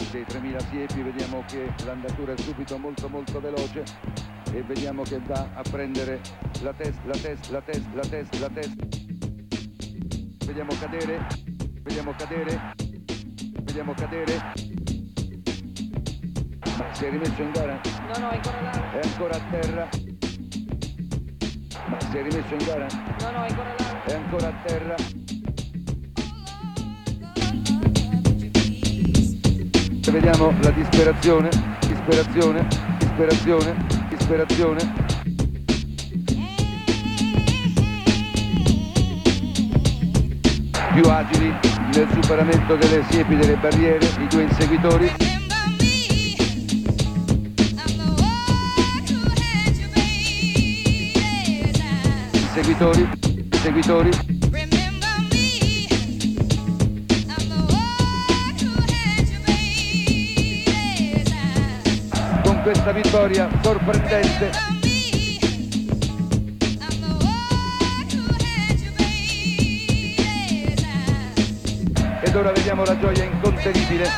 dei 3000 siepi, vediamo che l'andatura è subito molto molto veloce e vediamo che va a prendere la testa, vediamo cadere, ma si è rimesso in gara? No, è ancora là. È ancora a terra, ma si è rimesso in gara? No, è ancora là. È ancora a terra. Vediamo la disperazione. Più agili nel superamento delle siepi delle barriere, i due inseguitori. Seguitori. Con questa vittoria sorprendente ed ora vediamo la gioia incontenibile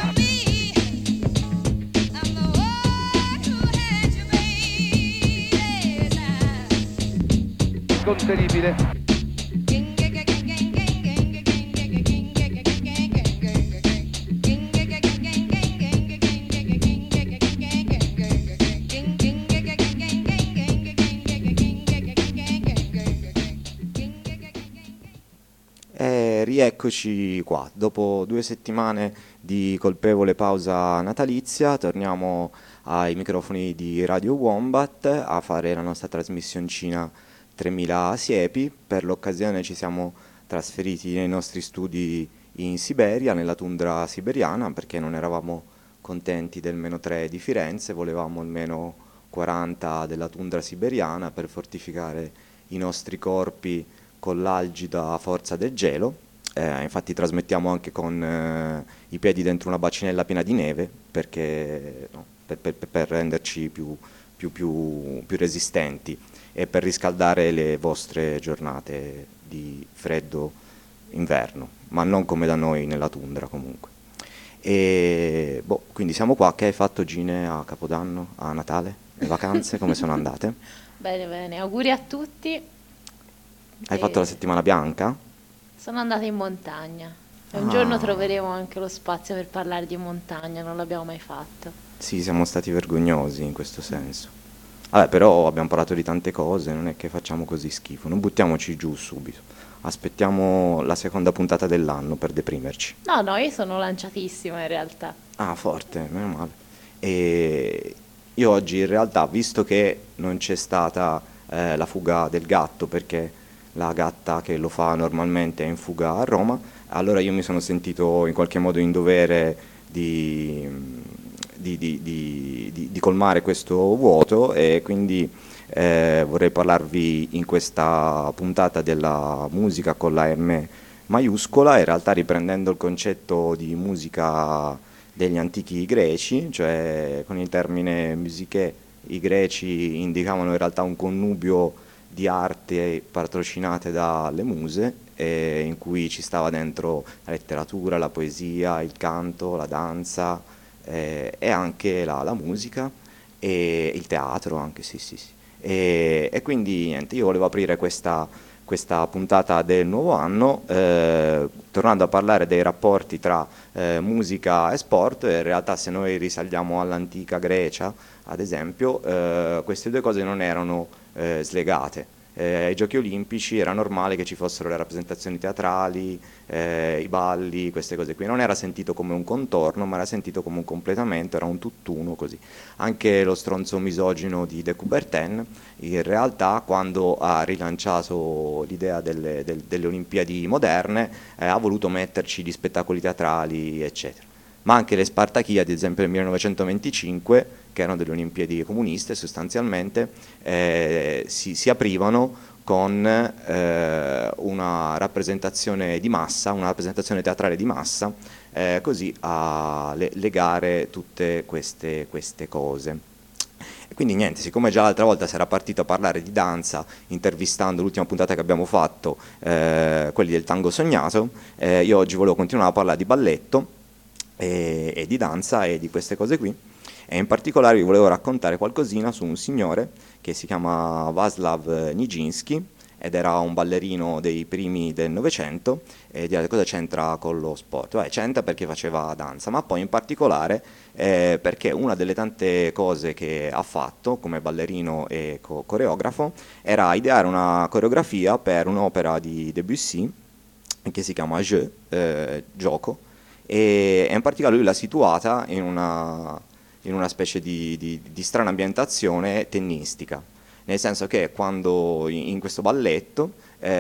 Rieccoci qua, dopo 2 settimane di colpevole pausa natalizia, torniamo ai microfoni di Radio Wombat a fare la nostra trasmissioncina 3000 siepi. Per l'occasione ci siamo trasferiti nei nostri studi in Siberia, nella tundra siberiana, perché non eravamo contenti del -3 di Firenze, volevamo il -40 della tundra siberiana per fortificare i nostri corpi con l'algida forza del gelo. Infatti trasmettiamo anche con i piedi dentro una bacinella piena di neve perché, no, per renderci più resistenti e per riscaldare le vostre giornate di freddo inverno, ma non come da noi nella tundra comunque. E quindi siamo qua. Che hai fatto, Gine, a Capodanno, a Natale? Le vacanze come sono andate? Bene, auguri a tutti. Hai fatto la settimana bianca? Sono andata in montagna e un giorno troveremo anche lo spazio per parlare di montagna, non l'abbiamo mai fatto. Sì, siamo stati vergognosi in questo senso. Vabbè, però abbiamo parlato di tante cose, non è che facciamo così schifo, non buttiamoci giù subito. Aspettiamo la seconda puntata dell'anno per deprimerci. No, io sono lanciatissima in realtà. Ah, forte, meno male. E io oggi in realtà, visto che non c'è stata la fuga del gatto, perché la gatta che lo fa normalmente è in fuga a Roma, allora io mi sono sentito in qualche modo in dovere di colmare questo vuoto e quindi vorrei parlarvi in questa puntata della musica con la M maiuscola, in realtà riprendendo il concetto di musica degli antichi greci, cioè con il termine musiche i greci indicavano in realtà un connubio di arte patrocinate dalle muse, in cui ci stava dentro la letteratura, la poesia, il canto, la danza e anche la musica e il teatro anche, sì. E quindi niente, io volevo aprire questa puntata del nuovo anno tornando a parlare dei rapporti tra musica e sport. In realtà, se noi risaliamo all'antica Grecia, ad esempio, queste due cose non erano slegate. Ai Giochi Olimpici era normale che ci fossero le rappresentazioni teatrali, i balli, queste cose qui. Non era sentito come un contorno, ma era sentito come un completamento, era un tutt'uno così. Anche lo stronzo misogino di De Coubertin, in realtà, quando ha rilanciato l'idea delle Olimpiadi moderne, ha voluto metterci gli spettacoli teatrali, eccetera. Ma anche le Spartachiadi, ad esempio nel 1925, che erano delle Olimpiadi comuniste sostanzialmente, si aprivano con una rappresentazione di massa, una rappresentazione teatrale di massa, così a legare tutte queste cose. E quindi niente, siccome già l'altra volta si era partito a parlare di danza, intervistando l'ultima puntata che abbiamo fatto, quelli del tango sognato, io oggi volevo continuare a parlare di balletto. e di danza e di queste cose qui. E in particolare vi volevo raccontare qualcosina su un signore che si chiama Václav Nijinsky ed era un ballerino dei primi del Novecento. E direte cosa c'entra con lo sport? Beh, c'entra perché faceva danza, ma poi in particolare perché una delle tante cose che ha fatto come ballerino e coreografo era ideare una coreografia per un'opera di Debussy che si chiama Jeu, gioco, e in particolare lui l'ha situata in una specie di strana ambientazione tennistica, nel senso che quando in questo balletto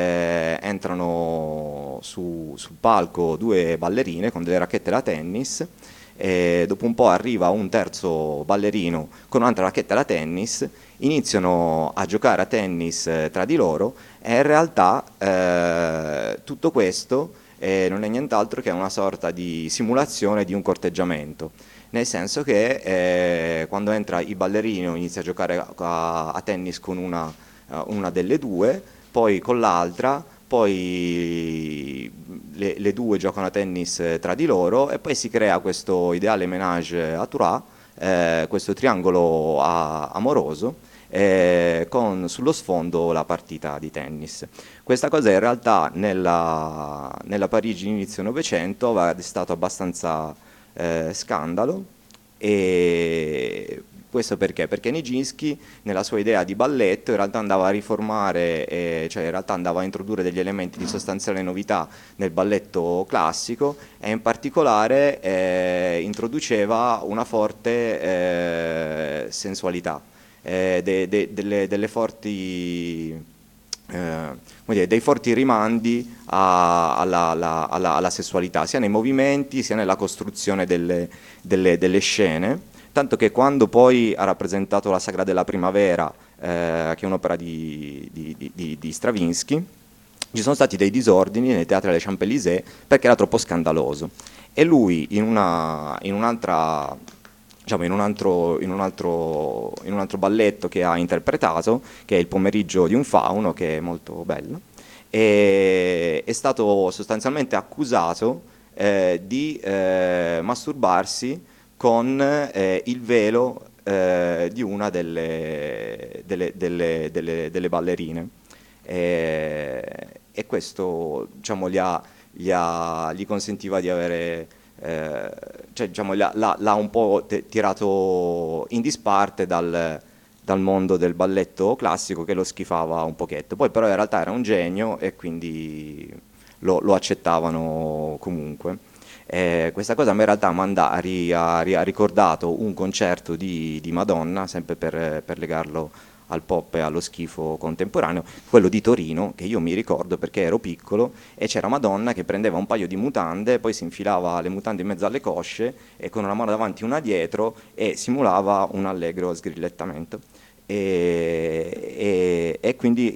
entrano sul palco due ballerine con delle racchette da tennis, e dopo un po' arriva un terzo ballerino con un'altra racchetta da tennis, iniziano a giocare a tennis tra di loro e in realtà tutto questo non è nient'altro che una sorta di simulazione di un corteggiamento, nel senso che quando entra il ballerino inizia a giocare a tennis con una delle due, poi con l'altra, poi le due giocano a tennis tra di loro e poi si crea questo ideale ménage à trois, questo triangolo amoroso, con sullo sfondo la partita di tennis. Questa cosa in realtà nella Parigi inizio Novecento aveva destato abbastanza scandalo, e questo perché? Perché Nijinsky nella sua idea di balletto in realtà andava a riformare, cioè in realtà andava a introdurre degli elementi di sostanziale novità nel balletto classico e in particolare introduceva una forte sensualità, delle forti come dire, dei forti rimandi alla sessualità, sia nei movimenti sia nella costruzione delle scene, tanto che quando poi ha rappresentato la Sagra della Primavera, che è un'opera di Stravinsky, ci sono stati dei disordini nei teatri delle Champs-Élysées perché era troppo scandaloso, e lui in un'altra, diciamo, in un altro balletto che ha interpretato, che è Il pomeriggio di un fauno, che è molto bello, è stato sostanzialmente accusato di masturbarsi con il velo di una delle ballerine, e questo, diciamo, gli consentiva di avere, cioè, diciamo, l'ha un po' tirato in disparte dal mondo del balletto classico, che lo schifava un pochetto. Poi però in realtà era un genio e quindi lo accettavano comunque. Questa cosa a me in realtà ha ricordato un concerto di Madonna, sempre per legarlo al pop e allo schifo contemporaneo, quello di Torino, che io mi ricordo perché ero piccolo e c'era Madonna che prendeva un paio di mutande, poi si infilava le mutande in mezzo alle cosce e con una mano davanti e una dietro e simulava un allegro sgrillettamento. E quindi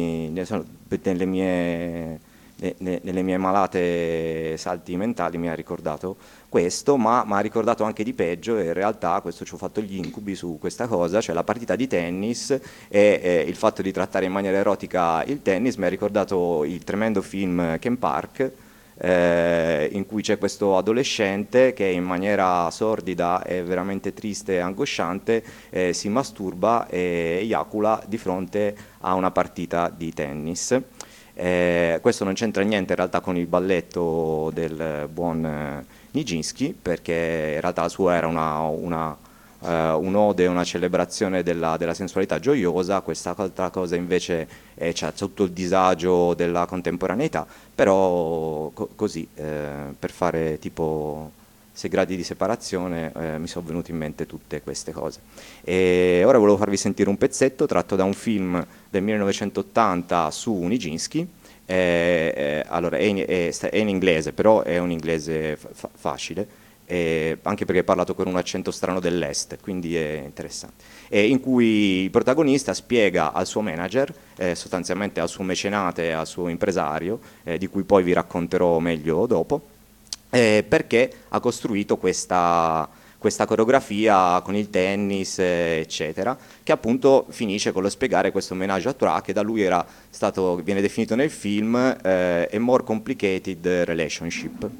nelle mie malate salti mentali mi ha ricordato questo, ma mi ha ricordato anche di peggio, e in realtà questo ci ho fatto gli incubi su questa cosa, cioè la partita di tennis e il fatto di trattare in maniera erotica il tennis. Mi ha ricordato il tremendo film Ken Park, in cui c'è questo adolescente che in maniera sordida e veramente triste e angosciante si masturba e eiacula di fronte a una partita di tennis. Questo non c'entra niente in realtà con il balletto del buon Nijinsky, perché in realtà la sua era un'ode, una celebrazione della sensualità gioiosa. Questa altra cosa invece c'ha tutto il disagio della contemporaneità, però così, per fare tipo 6 gradi di separazione, mi sono venute in mente tutte queste cose. E ora volevo farvi sentire un pezzetto tratto da un film del 1980 su Nijinsky. Allora, è in inglese, però è un inglese facile, anche perché è parlato con un accento strano dell'est, quindi è interessante. In cui il protagonista spiega al suo manager, sostanzialmente al suo mecenate, al suo impresario, di cui poi vi racconterò meglio dopo, perché ha costruito questa coreografia con il tennis, eccetera, che appunto finisce con lo spiegare questo ménage à trois, che da lui viene definito nel film a more complicated relationship.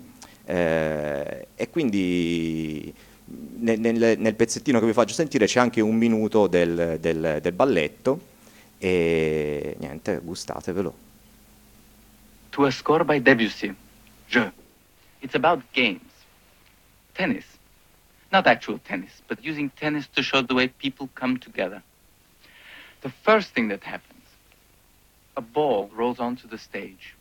E quindi nel pezzettino che vi faccio sentire c'è anche un minuto del balletto e niente, gustatevelo. To a score by Debussy, Jeu. It's about games. Tennis. Not actual tennis, but using tennis to show the way people come together. The first thing that happens, a ball rolls onto the stage.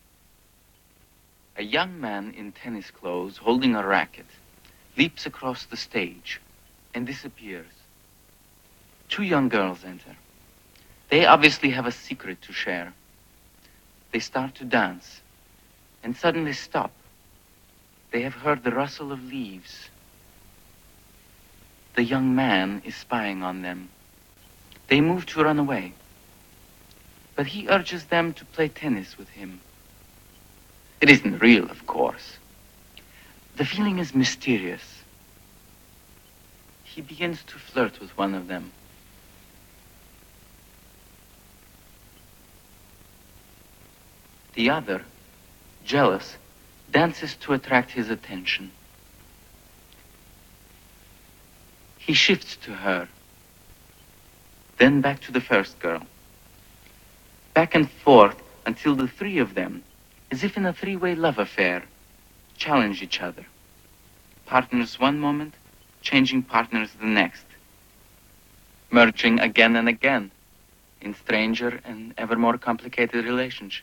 A young man in tennis clothes holding a racket leaps across the stage and disappears. Two young girls enter. They obviously have a secret to share. They start to dance and suddenly stop. They have heard the rustle of leaves. The young man is spying on them. They move to run away, but he urges them to play tennis with him. It isn't real, of course. The feeling is mysterious. He begins to flirt with one of them. The other, jealous, dances to attract his attention. He shifts to her, then back to the first girl. Back and forth until the three of them, as if in a three-way love affair, challenge each other. Partners one moment, changing partners the next. Merging again and again in stranger and ever more complicated relationships.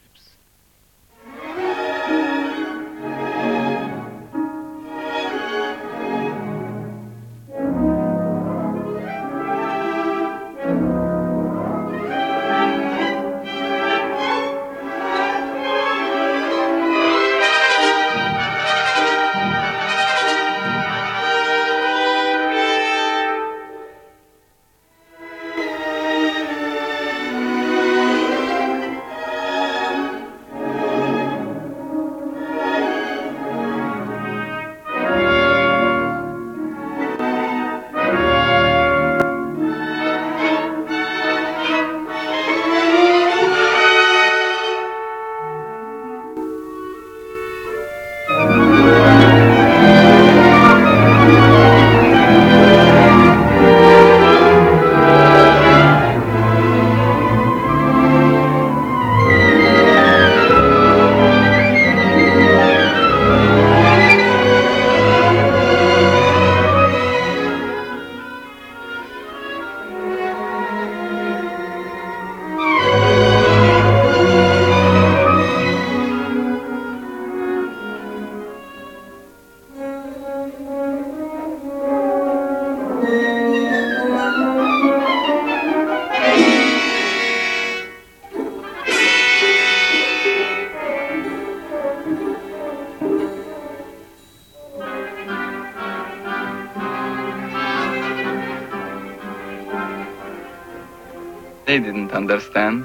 They didn't understand.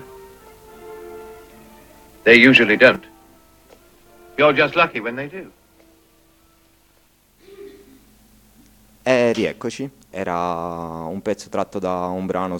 They usually don't. You're just lucky when they do. E rieccoci, era un pezzo tratto da un brano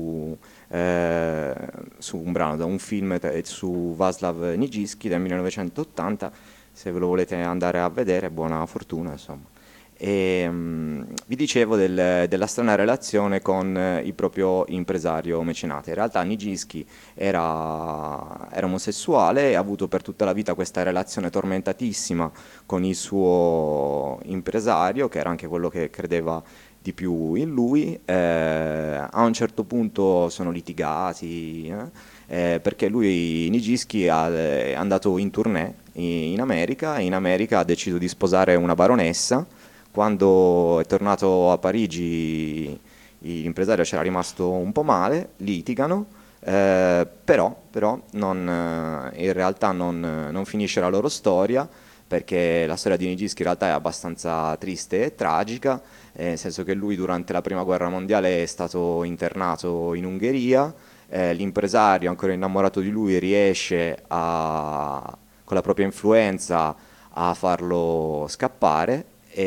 da un film su Václav Nijinsky del 1980, se ve lo volete andare a vedere, buona fortuna, insomma. E vi dicevo della strana relazione con il proprio impresario mecenate. In realtà Nijinsky era omosessuale e ha avuto per tutta la vita questa relazione tormentatissima con il suo impresario, che era anche quello che credeva di più in lui. A un certo punto sono litigati, perché lui, Nijinsky, è andato in tournée in America e in America ha deciso di sposare una baronessa. Quando è tornato a Parigi l'impresario c'era rimasto un po' male, litigano, però in realtà non finisce la loro storia, perché la storia di Nijinsky in realtà è abbastanza triste e tragica, nel senso che lui durante la prima guerra mondiale è stato internato in Ungheria, l'impresario ancora innamorato di lui riesce con la propria influenza a farlo scappare.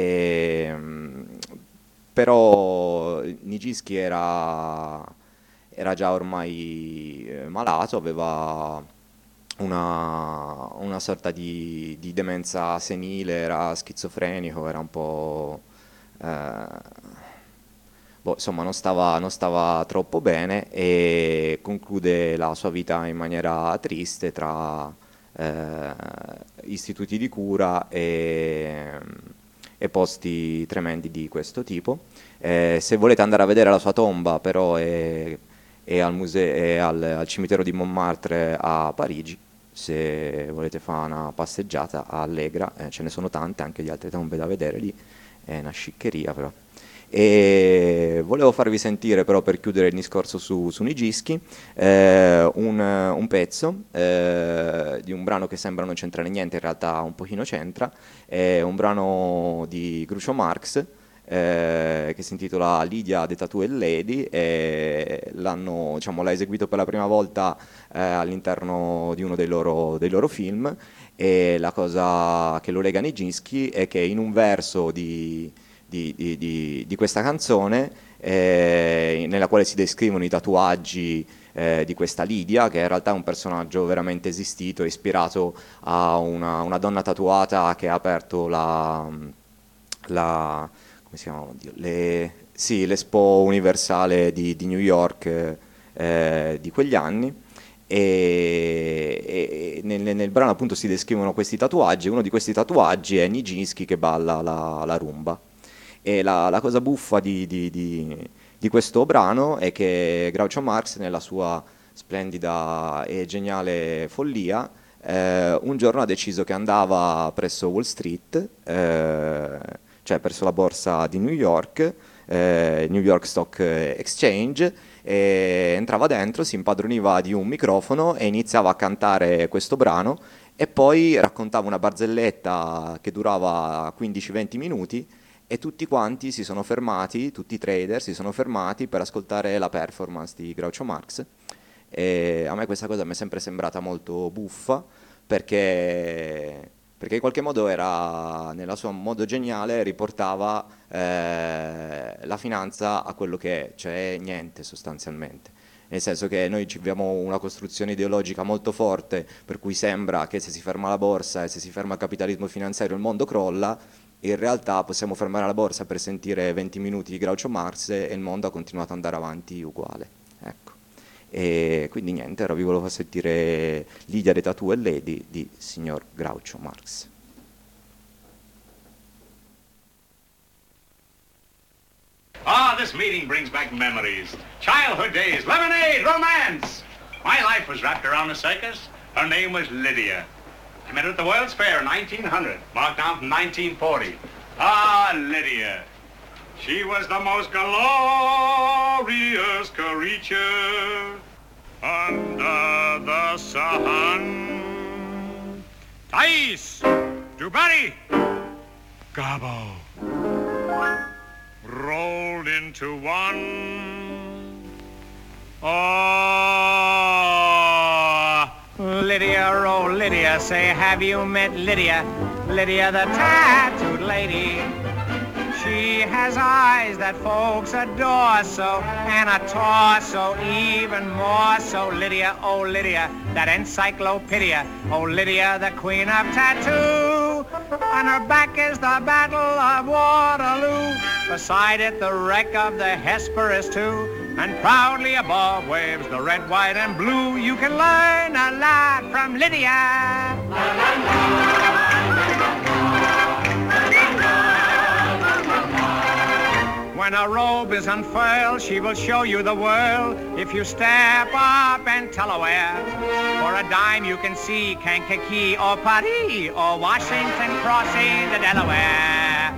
Però Nijinsky era già ormai malato, aveva una sorta di demenza senile, era schizofrenico, era un po'... insomma, non stava troppo bene e conclude la sua vita in maniera triste tra istituti di cura e posti tremendi di questo tipo. Se volete andare a vedere la sua tomba, però è al cimitero di Montmartre a Parigi. Se volete fare una passeggiata allegra, ce ne sono tante anche di altre tombe da vedere lì, è una sciccheria però. E volevo farvi sentire però, per chiudere il discorso su Nijinsky, un pezzo di un brano che sembra non c'entrare niente, in realtà un pochino c'entra, è un brano di Groucho Marx che si intitola Lydia the Tattooed Lady, e l'ha eseguito per la prima volta all'interno di uno dei loro film, e la cosa che lo lega a Nijinsky è che in un verso di questa canzone, nella quale si descrivono i tatuaggi di questa Lydia, che in realtà è un personaggio veramente esistito, ispirato a una donna tatuata che ha aperto come si chiama? Oddio, l'Expo Universale di New York di quegli anni. E nel brano appunto si descrivono questi tatuaggi. Uno di questi tatuaggi è Nijinsky che balla la rumba. E la cosa buffa di questo brano è che Groucho Marx, nella sua splendida e geniale follia, un giorno ha deciso che andava presso Wall Street, cioè presso la borsa di New York Stock Exchange, e entrava dentro, si impadroniva di un microfono e iniziava a cantare questo brano, e poi raccontava una barzelletta che durava 15-20 minuti, e tutti quanti si sono fermati, tutti i trader si sono fermati per ascoltare la performance di Groucho Marx. E a me questa cosa mi è sempre sembrata molto buffa, perché in qualche modo era, nella sua modo geniale, riportava la finanza a quello che è, cioè niente sostanzialmente. Nel senso che noi abbiamo una costruzione ideologica molto forte, per cui sembra che se si ferma la borsa e se si ferma il capitalismo finanziario il mondo crolla. In realtà possiamo fermare la borsa per sentire 20 minuti di Groucho Marx e il mondo ha continuato ad andare avanti uguale. Ecco. E quindi niente, ora vi volevo sentire Lydia the Tattooed Lady di signor Groucho Marx. This meeting brings back memories. Childhood days, lemonade, romance. My life was wrapped around a circus. Her name was Lydia. I met her at the World's Fair in 1900, marked down from 1940. Lydia. She was the most glorious creature under the sun. Thais, Dubari, Gabo, rolled into one. Lydia, oh Lydia, say, have you met Lydia? Lydia the tattooed lady. She has eyes that folks adore so, and a torso even more so. Lydia, oh Lydia, that encyclopedia. Oh Lydia, the queen of tattoo. On her back is the Battle of Waterloo. Beside it the wreck of the Hesperus too. And proudly above waves the red, white, and blue. You can learn a lot from Lydia. When a robe is unfurled, she will show you the world. If you step up and tell her where, for a dime you can see Kankakee or Paris or Washington crossing the Delaware.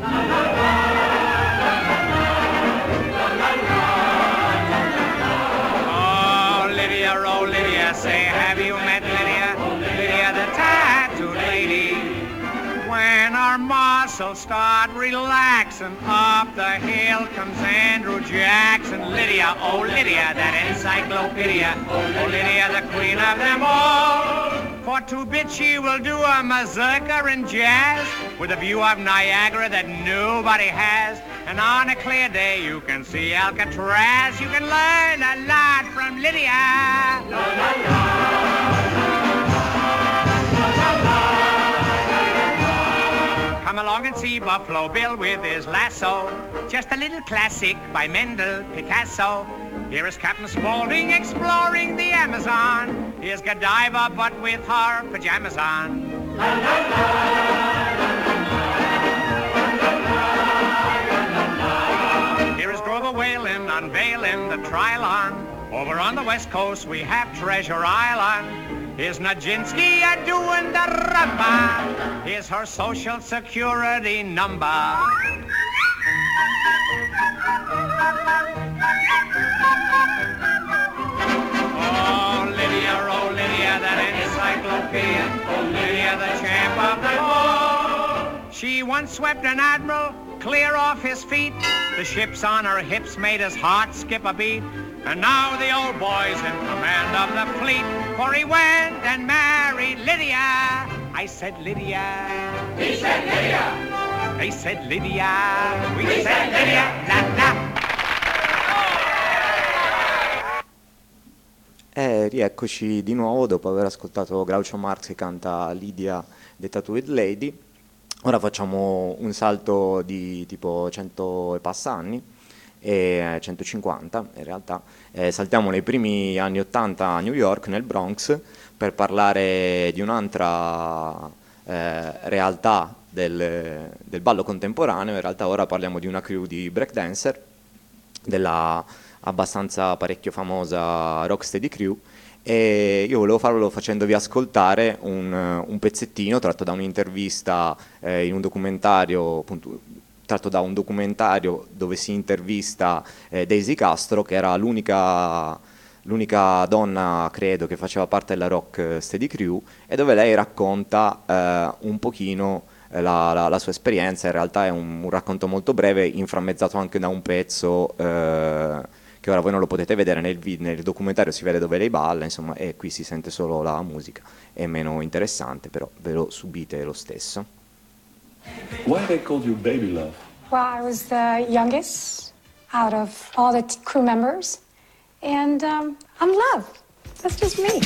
Oh, Lydia, say, have you met Lydia? Lydia, the tattooed lady. When our muscles start relaxing, up the hill comes Andrew Jackson. Lydia, oh Lydia, that encyclopedia. Oh Lydia, the queen of them all. For 2 bits she will do a mazurka in jazz, with a view of Niagara that nobody has. And on a clear day you can see Alcatraz. You can learn a lot from Lydia. La, la, la. Come along and see Buffalo Bill with his lasso. Just a little classic by Mendel Picasso. Here is Captain Spaulding exploring the Amazon. Here's Godiva but with her pajamas on. Here is Grover Whalen unveiling the Trilon. Over on the west coast we have Treasure Island. Here's Nijinsky doing the rumba. Here's her social security number. Oh Lydia, that encyclopedia. Oh Lydia, the champ of the world. She once swept an admiral clear off his feet. The ships on her hips made his heart skip a beat. And now the old boy's in command of the fleet, for he went and married Lydia. I said Lydia. He said Lydia. They said Lydia. We said Lydia. La la. Rieccoci di nuovo dopo aver ascoltato Groucho Marx che canta Lydia the Tattooed Lady. Ora facciamo un salto di tipo 100 e passa anni, e 150 in realtà, saltiamo nei primi anni 80 a New York, nel Bronx, per parlare di un'altra realtà del ballo contemporaneo. In realtà ora parliamo di una crew di breakdancer, della abbastanza parecchio famosa Rocksteady Crew, e io volevo farlo facendovi ascoltare un pezzettino tratto da un'intervista in un documentario, appunto, tratto da un documentario dove si intervista Daisy Castro, che era l'unica donna, credo, che faceva parte della Rocksteady Crew, e dove lei racconta un pochino la sua esperienza. In realtà è un racconto molto breve, inframmezzato anche da un pezzo che ora voi non lo potete vedere, nel documentario si vede dove lei balla, insomma, e qui si sente solo la musica. È meno interessante, però ve lo subite lo stesso. Why they called you Baby Love? Well, I was the youngest out of all the crew members, and I'm Love. That's just me.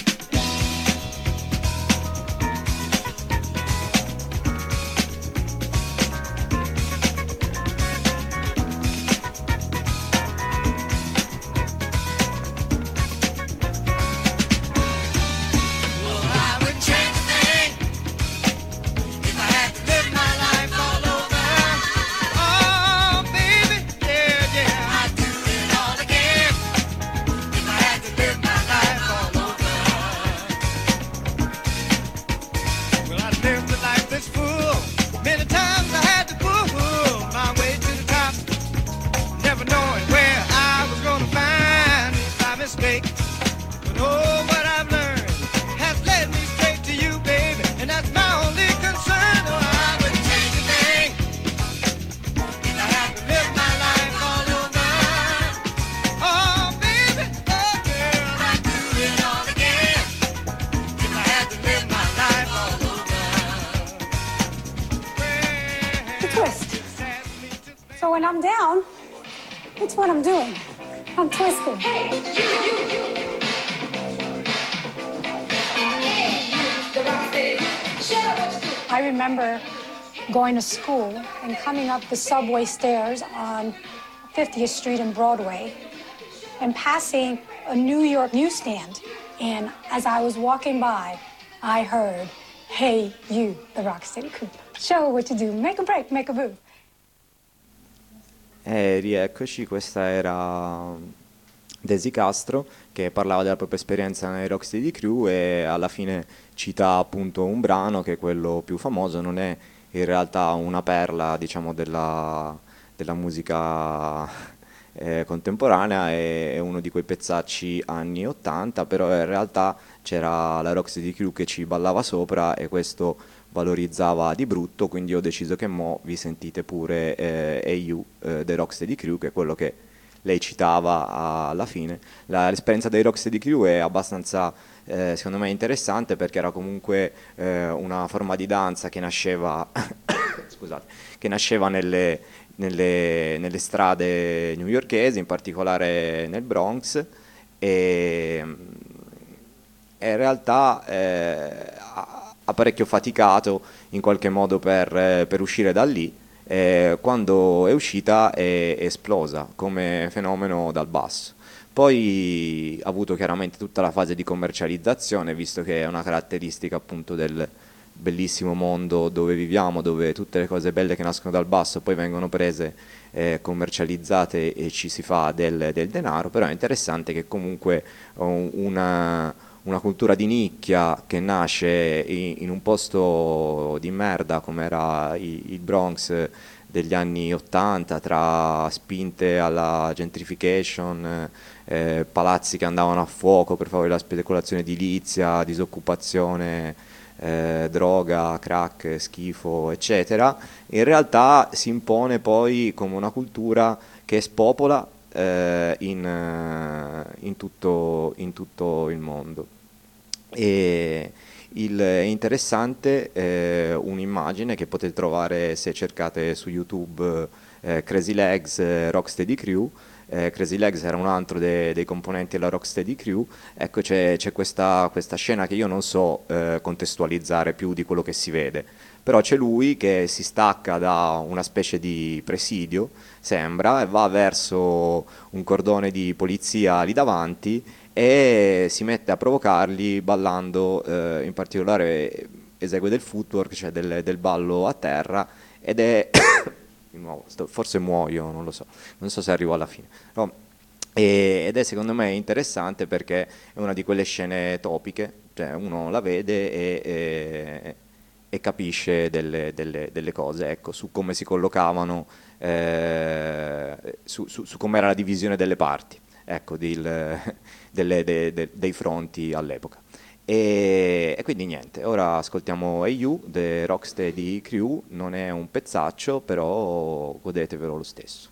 So when I'm down, it's what I'm doing. I'm twisting. I remember going to school and coming up the subway stairs on 50th Street and Broadway and passing a New York newsstand. And as I was walking by, I heard, "Hey, you, the Rocksteady Crew. Show what you do. Make a break, make a move." Rieccoci, questa era Daisy Castro che parlava della propria esperienza nei Rocksteady Crew, e alla fine cita appunto un brano che è quello più famoso. Non è in realtà una perla, diciamo, della musica contemporanea, è uno di quei pezzacci anni 80, però in realtà c'era la Rocksteady Crew che ci ballava sopra e questo valorizzava di brutto, quindi ho deciso che mo vi sentite pure Hey You dei Rocksteady Crew, che è quello che lei citava alla fine. L'esperienza dei Rocksteady Crew è abbastanza secondo me interessante, perché era comunque una forma di danza che nasceva scusate, che nasceva nelle strade newyorkesi, in particolare nel Bronx, e in realtà ha parecchio faticato in qualche modo per uscire da lì. Quando è uscita è esplosa come fenomeno dal basso. Poi ha avuto chiaramente tutta la fase di commercializzazione, visto che è una caratteristica appunto del bellissimo mondo dove viviamo, dove tutte le cose belle che nascono dal basso poi vengono prese, commercializzate e ci si fa del denaro. Però è interessante che comunque una cultura di nicchia che nasce in un posto di merda come era il Bronx degli anni 80, tra spinte alla gentrification, palazzi che andavano a fuoco per favore della speculazione edilizia, disoccupazione, droga, crack, schifo, eccetera, in realtà si impone poi come una cultura che spopola in tutto il mondo. E è interessante un'immagine che potete trovare se cercate su YouTube Crazy Legs Rocksteady Crew. Crazy Legs era un altro dei componenti della Rocksteady Crew. Ecco, c'è questa scena che io non so contestualizzare più di quello che si vede, però c'è lui che si stacca da una specie di presidio, sembra, e va verso un cordone di polizia lì davanti e si mette a provocarli ballando, in particolare esegue del footwork, cioè del ballo a terra, ed è di nuovo, forse muoio, non lo so, non so se arrivo alla fine, no. Ed è secondo me interessante perché è una di quelle scene topiche, cioè uno la vede e capisce delle cose, ecco, su come si collocavano, su come era la divisione delle parti, ecco, dei fronti all'epoca. E quindi niente, ora ascoltiamo Hey You, The Rocksteady Crew. Non è un pezzaccio, però godetevelo lo stesso.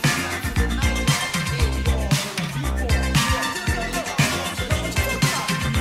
Digital.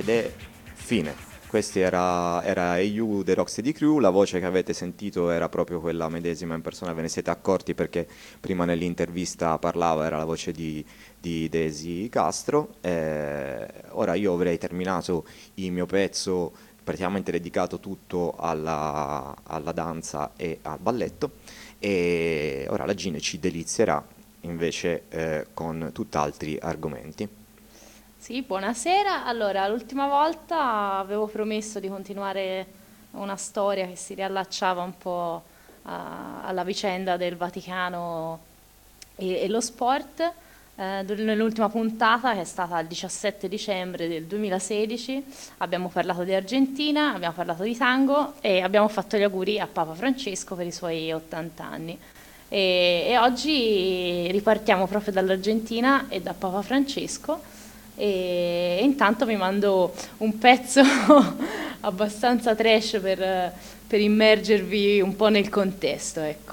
ed è fine. Questi era EU The Rocksteady Crew, la voce che avete sentito era proprio quella medesima in persona, ve ne siete accorti perché prima nell'intervista parlava, era la voce di Daisy Castro. Ora io avrei terminato il mio pezzo praticamente dedicato tutto alla danza e al balletto, e ora la Gine ci delizierà invece con tutt'altri argomenti. Sì, buonasera. Allora, l'ultima volta avevo promesso di continuare una storia che si riallacciava un po' alla vicenda del Vaticano e lo sport. Nell'ultima puntata, che è stata il 17 dicembre del 2016, abbiamo parlato di Argentina, abbiamo parlato di tango e abbiamo fatto gli auguri a Papa Francesco per i suoi 80 anni. E oggi ripartiamo proprio dall'Argentina e da Papa Francesco. E intanto vi mando un pezzo abbastanza trash per immergervi un po' nel contesto, ecco.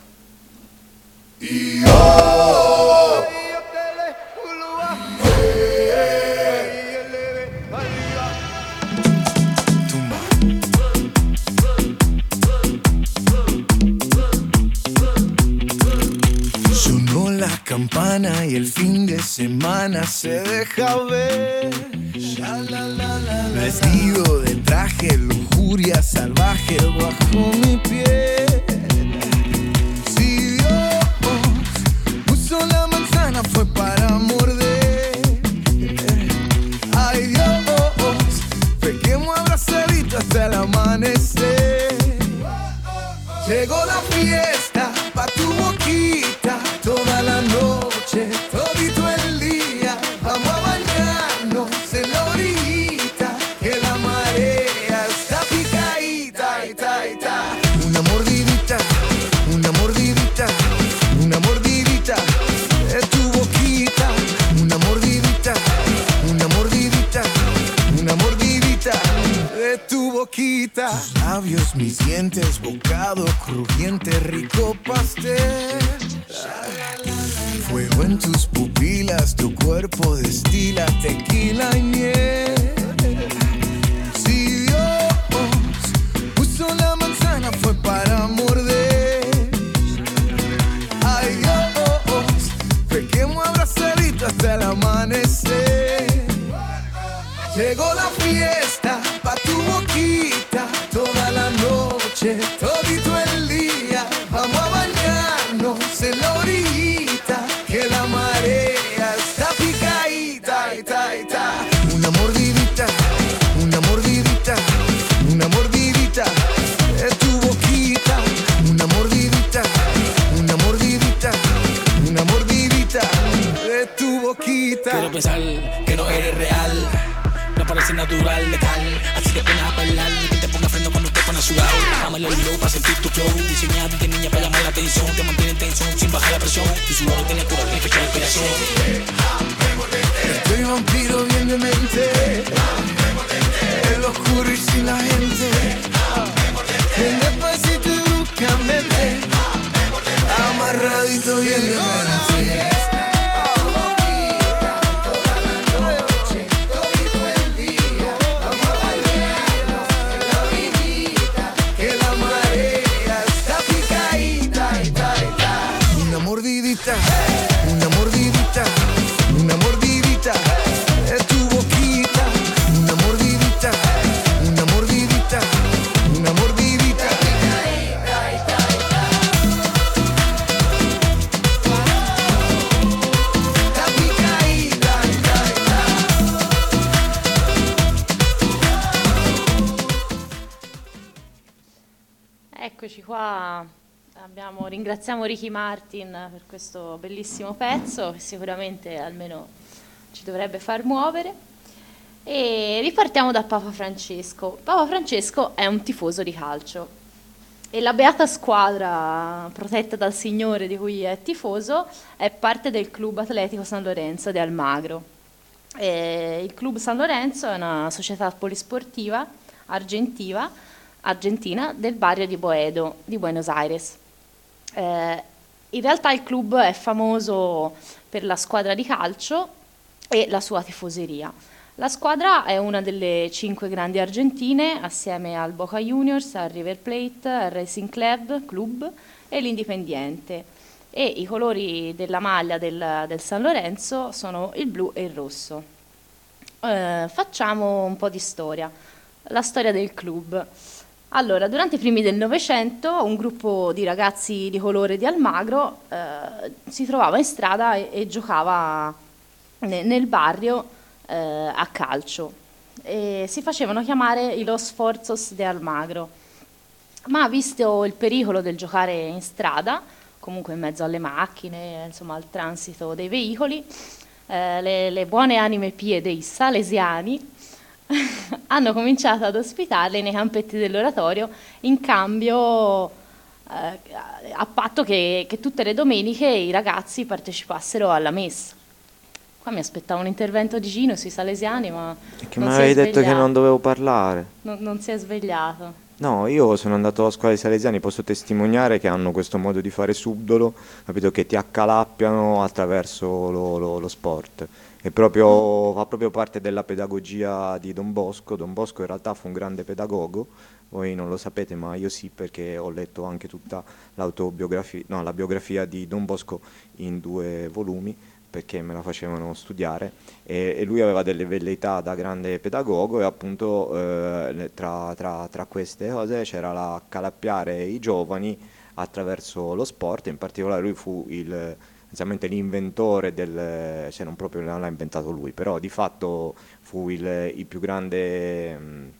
Sonó la campana y el fin de semana se deja ver. Vestido de traje, lujuria salvaje bajo mi piel. Si Dios puso la manzana fue para morder. Ay Dios, pequemos abrazaditos hasta el amanecer. Llegó la fiesta pa' tu boquita, toda la noche, todito el día. Vamos a bañarnos en la orillita, que la marea está picadita, ita, ita. Una mordidita, una mordidita, una mordidita de tu boquita. Una mordidita, una mordidita, una mordidita de tu boquita. Tus labios, mis dientes, bocado crujiente, rico pastel. Fuego en tus pupilas, tu cuerpo destila tequila y miel. Si Dios puso la manzana fue para morder. Ay Dios, pequemos abrazaditos hasta el amanecer. Llegó la fiesta pa' tu boquita, toda la noche, todito el día. Vamos a bañarnos en la orillita, que la marea está picadita, ita, ita. Una mordidita, una mordidita, una mordidita de tu boquita. Una mordidita, una mordidita, una mordidita de tu boquita. Quiero pensar que no eres real, no parece natural, letal. Así que pones a bailar, que te ponga freno cuando te pones sudado. Dame el oído para sentir tu flow, diseñado de niña para llamar la atención. Te mantiene en tensión sin bajar la presión, tu sudor no tiene cura, ni fecha de expiración. Estoy vampiro bien de mente, el oscuro y sin la gente. Ven despacito y bruscamente, amarradito bien de mente. Una mordidita, una mordidita de tu boquita. Una mordidita, una mordidita, una mordidita. La picadita, Eccoci qua. Ringraziamo Ricky Martin per questo bellissimo pezzo che sicuramente almeno ci dovrebbe far muovere. E ripartiamo da Papa Francesco. Papa Francesco è un tifoso di calcio e la beata squadra protetta dal Signore di cui è tifoso è parte del Club Atletico San Lorenzo di Almagro. Il Club San Lorenzo è una società polisportiva argentina del barrio di Boedo di Buenos Aires. In realtà il club è famoso per la squadra di calcio e la sua tifoseria. La squadra è una delle 5 grandi argentine, assieme al Boca Juniors, al River Plate, al Racing Club e l'Independiente. E i colori della maglia del San Lorenzo sono il blu e il rosso. Facciamo un po' di storia. La storia del club. Allora, durante i primi del Novecento un gruppo di ragazzi di colore di Almagro si trovava in strada e giocava nel barrio a calcio e si facevano chiamare i Los Forzos de Almagro, ma visto il pericolo del giocare in strada, comunque in mezzo alle macchine, insomma al transito dei veicoli, le buone anime pie dei salesiani hanno cominciato ad ospitarli nei campetti dell'oratorio in cambio a patto che tutte le domeniche i ragazzi partecipassero alla messa. Qua mi aspettavo un intervento di Gino sui salesiani, ma che mi avevi detto che non dovevo parlare. Non si è svegliato. No, io sono andato alla scuola dei salesiani, posso testimoniare che hanno questo modo di fare subdolo, capito, che ti accalappiano attraverso lo sport. Fa proprio parte della pedagogia di Don Bosco. Don Bosco in realtà fu un grande pedagogo, voi non lo sapete ma io sì, perché ho letto anche tutta la biografia di Don Bosco in 2 volumi, perché me la facevano studiare, e lui aveva delle velleità da grande pedagogo e appunto tra queste cose c'era l'accalappiare i giovani attraverso lo sport. In particolare lui fu essenzialmente l'inventore cioè non proprio l'ha inventato lui, però di fatto fu il più grande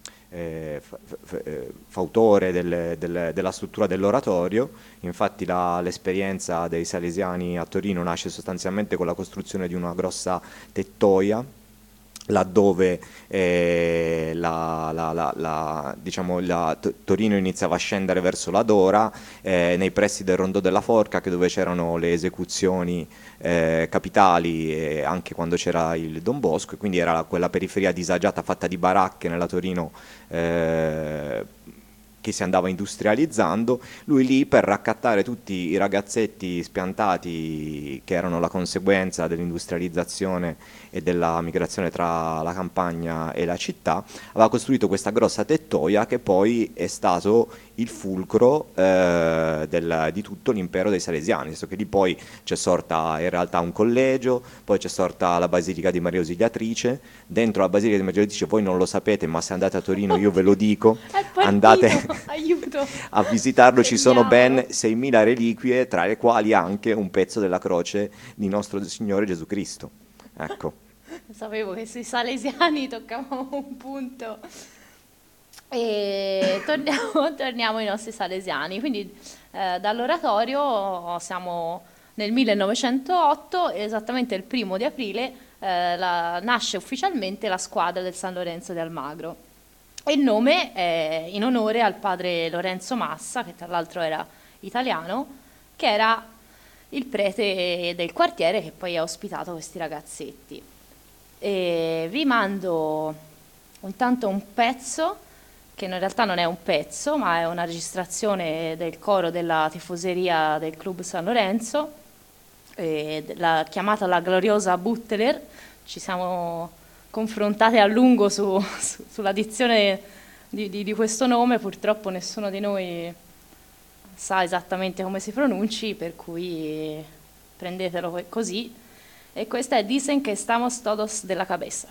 fautore della struttura dell'oratorio. Infatti l'esperienza dei salesiani a Torino nasce sostanzialmente con la costruzione di una grossa tettoia, laddove Torino iniziava a scendere verso la Dora, nei pressi del Rondò della Forca, dove c'erano le esecuzioni capitali, anche quando c'era il Don Bosco, e quindi era quella periferia disagiata fatta di baracche nella Torino che si andava industrializzando. Lui lì, per raccattare tutti i ragazzetti spiantati che erano la conseguenza dell'industrializzazione e della migrazione tra la campagna e la città, aveva costruito questa grossa tettoia che poi è stato il fulcro di tutto l'impero dei Salesiani, visto che lì poi c'è sorta in realtà un collegio, poi c'è sorta la Basilica di Maria Ausiliatrice. Dentro la Basilica di Maria Ausiliatrice, voi non lo sapete, ma se andate a Torino io ve lo dico, andate a visitarlo, ci sono ben 6.000 reliquie, tra le quali anche un pezzo della croce di nostro Signore Gesù Cristo. Ecco. Sapevo che sui salesiani toccavamo un punto. E torniamo ai nostri salesiani. Quindi dall'oratorio siamo nel 1908, esattamente il 1° di aprile nasce ufficialmente la squadra del San Lorenzo di Almagro. E il nome è in onore al padre Lorenzo Massa, che tra l'altro era italiano, che era il prete del quartiere che poi ha ospitato questi ragazzetti. E vi mando intanto un pezzo, che in realtà non è un pezzo, ma è una registrazione del coro della tifoseria del Club San Lorenzo, chiamata la gloriosa Butteler. Ci siamo confrontate a lungo sulla dizione di questo nome, purtroppo nessuno di noi sa esattamente come si pronunci, per cui prendetelo così. E questa è Dicen que estamos todos de la cabeza.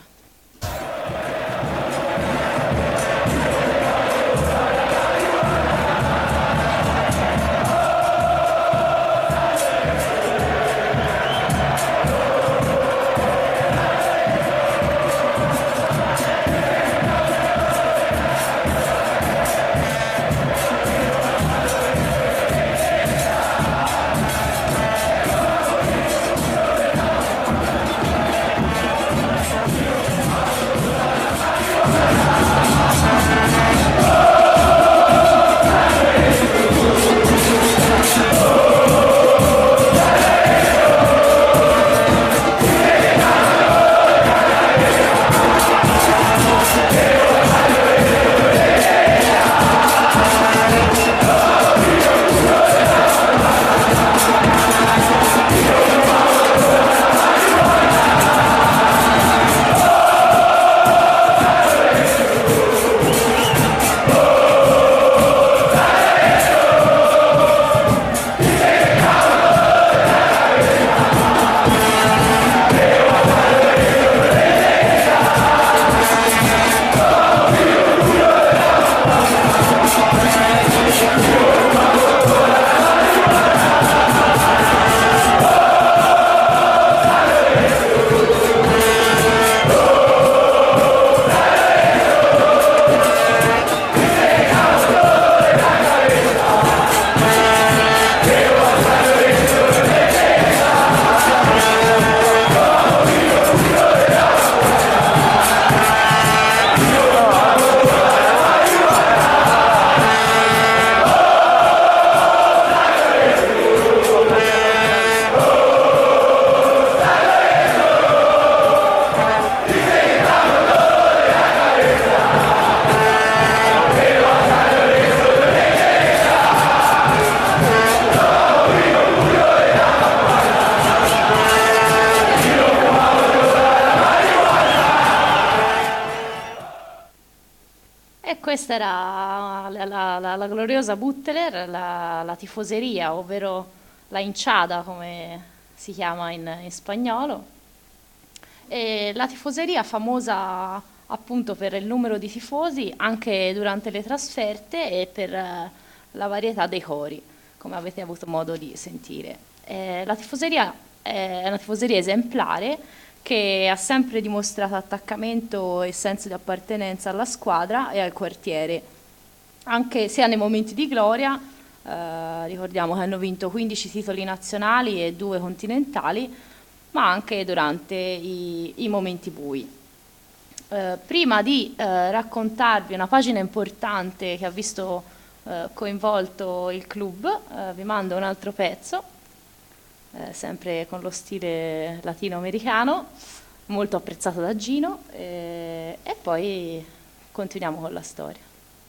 questa era la gloriosa Butteler, la tifoseria, ovvero la hinchada, come si chiama in spagnolo. E la tifoseria famosa appunto per il numero di tifosi anche durante le trasferte e per la varietà dei cori, come avete avuto modo di sentire. La tifoseria è una tifoseria esemplare che ha sempre dimostrato attaccamento e senso di appartenenza alla squadra e al quartiere, anche sia nei momenti di gloria, ricordiamo che hanno vinto 15 titoli nazionali e 2 continentali, ma anche durante i momenti bui. Prima di raccontarvi una pagina importante che ha visto coinvolto il club, vi mando un altro pezzo, sempre con lo stile latinoamericano, molto apprezzato da Gino, e poi continuiamo con la storia.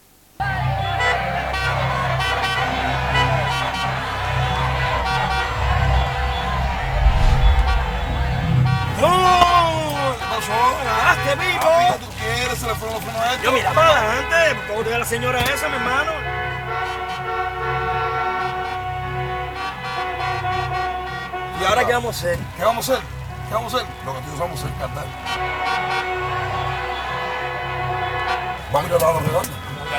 ¡Ganaste, vivo! Papi, ¿tú quieres? Se le fueron los frenos a esto. Yo mira para adelante, ¿cómo te ve la señora esa, mi hermano? ¿Y ahora qué vamos a hacer? ¿Qué vamos a hacer? ¿Qué vamos a hacer? Lo que nosotros vamos a hacer, cantar. Vamos a ir a la redonda.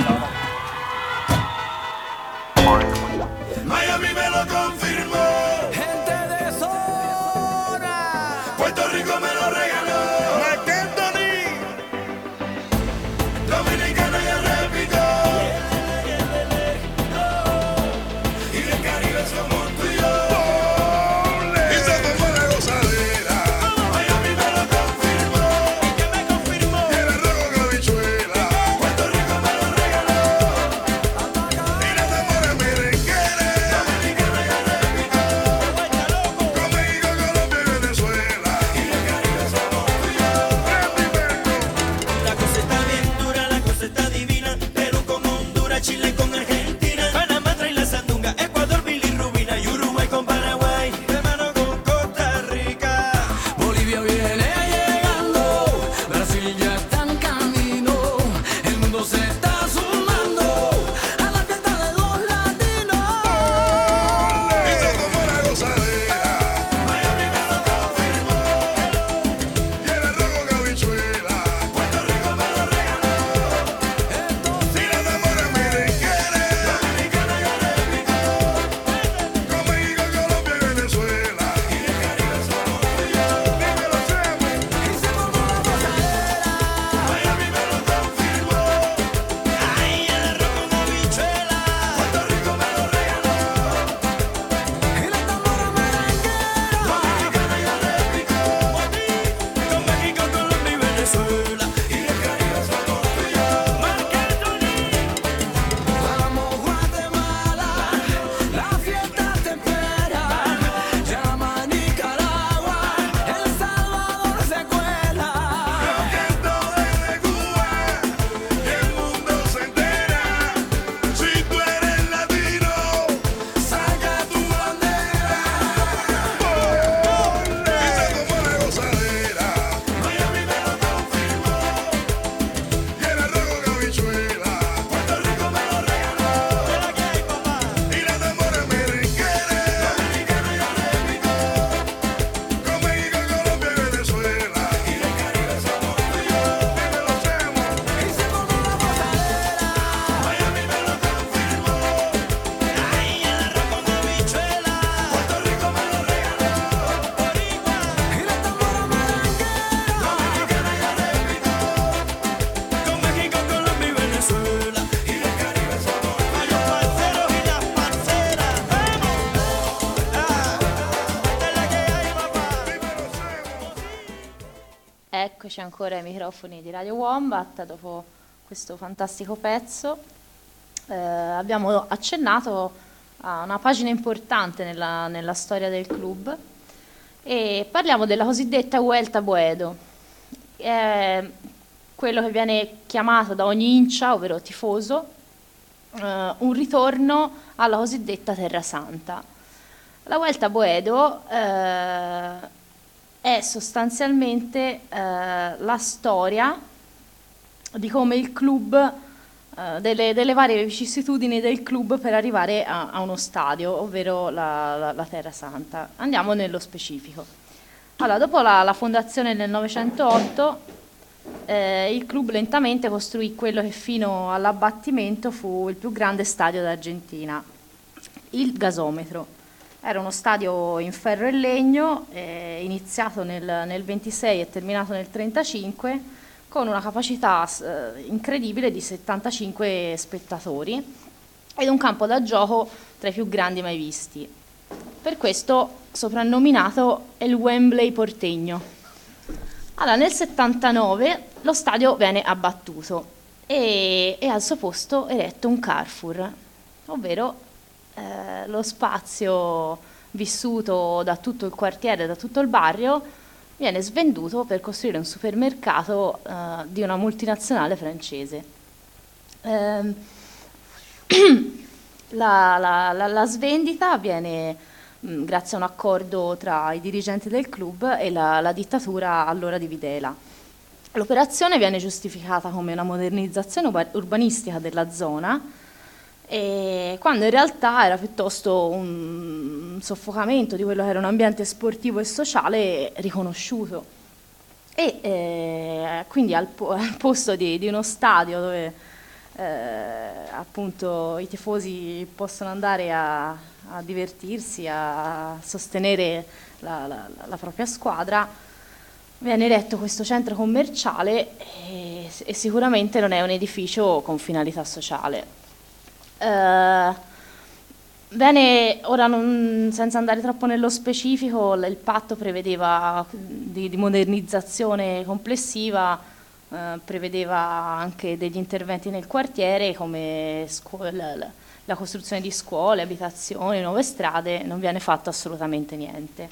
Miami me lo confirmó. Gente de zona. Puerto Rico me lo regaló. Marc Anthony. Dominicana ya repitió. Y del Caribe somos tú y yo. Y se tomó la gozadera. Miami me lo confirmó. ¿Y qué me confirmó? Y el arroz con habichuela. Puerto Rico me lo regaló. Y las amores merengueras. Dominicana ya repitió. Con México, Colombia y Venezuela. Y del Caribe somos tú y yo. La cosa está bien dura, la cosa está divina. Perú con Honduras, Chile con Argentina, Panamá trae la sandunga, Ecuador, bilirrubina y Uruguay con Paraguay, de mano con Costa Rica. Bolivia viene llegando, Brasil ya está en camino, el mundo se está sumando a la fiesta de los latinos. Y se tomó la gozadera. Miami me lo confirmó. Y el arroz con habichuela. Puerto Rico me lo regaló. Y las amores merengueras. Dominicana ya repitió. Con México, Colombia y Venezuela. Y del Caribe somos tú y yo. Dímelo, Chemo. Y se formó la gozadera. Miami me lo confirmó. Ay, el arroz con habichuela. Puerto Rico me lo regaló. Y la tambora merenguera. Dominicana ya repitió. Con México, Colombia y Venezuela. Y del Caribe somos tú y yo. Marc Anthony. Vamos Guatemala, la fiesta te espera. Llama a Nicaragua, El Salvador se cuela. Canto desde Cuba y el mundo se entera. Si tú eres latino, saca tu bandera. Y se tomó la gozadera. Miami me lo confirmó. Y el arroz con habichuela. Puerto Rico me lo regaló. Y las amores merengueras. Dominicana ya repitió. Con México, Colombia y Venezuela. Y del Caribe somos tú y yo. Dímelo, Chemo. Y se formó la gozadera. Miami me lo confirmó. Ay, el arroz con habichuela. Puerto Rico me lo regaló. Y la tambora merenguera. Dominicana ya repitió. Con México, Colombia y Venezuela. Y del Caribe somos tú y A los parceros y las parceras. ¡Vamos! Esta es la que hay, papá. Eccoci ancora ai microfoni di Radio Wombat dopo questo fantastico pezzo. Abbiamo accennato a una pagina importante nella storia del club e parliamo della cosiddetta Vuelta Boedo. È quello che viene chiamato da ogni hincha, ovvero tifoso, un ritorno alla cosiddetta Terra Santa. La Vuelta Boedo è sostanzialmente la storia di come il club delle varie vicissitudini del club per arrivare a uno stadio, ovvero la Terra Santa. Andiamo nello specifico. Allora, dopo la fondazione nel 908, il club lentamente costruì quello che fino all'abbattimento fu il più grande stadio d'Argentina, il Gasometro. Era uno stadio in ferro e legno, iniziato nel 26 e terminato nel 35, con una capacità incredibile di 75 spettatori ed un campo da gioco tra i più grandi mai visti. Per questo soprannominato il Wembley portegno. Allora, nel 79 lo stadio viene abbattuto e al suo posto eretto un Carrefour, ovvero lo spazio vissuto da tutto il quartiere, da tutto il barrio, viene svenduto per costruire un supermercato di una multinazionale francese. La svendita avviene grazie a un accordo tra i dirigenti del club e la dittatura allora di Videla. L'operazione viene giustificata come una modernizzazione urbanistica della zona, quando in realtà era piuttosto un soffocamento di quello che era un ambiente sportivo e sociale riconosciuto. Quindi al posto di uno stadio dove appunto i tifosi possono andare a divertirsi, a sostenere la propria squadra, viene eretto questo centro commerciale e sicuramente non è un edificio con finalità sociale. Ora, senza andare troppo nello specifico, il patto prevedeva di modernizzazione complessiva, prevedeva anche degli interventi nel quartiere come la costruzione di scuole, abitazioni, nuove strade. Non viene fatto assolutamente niente.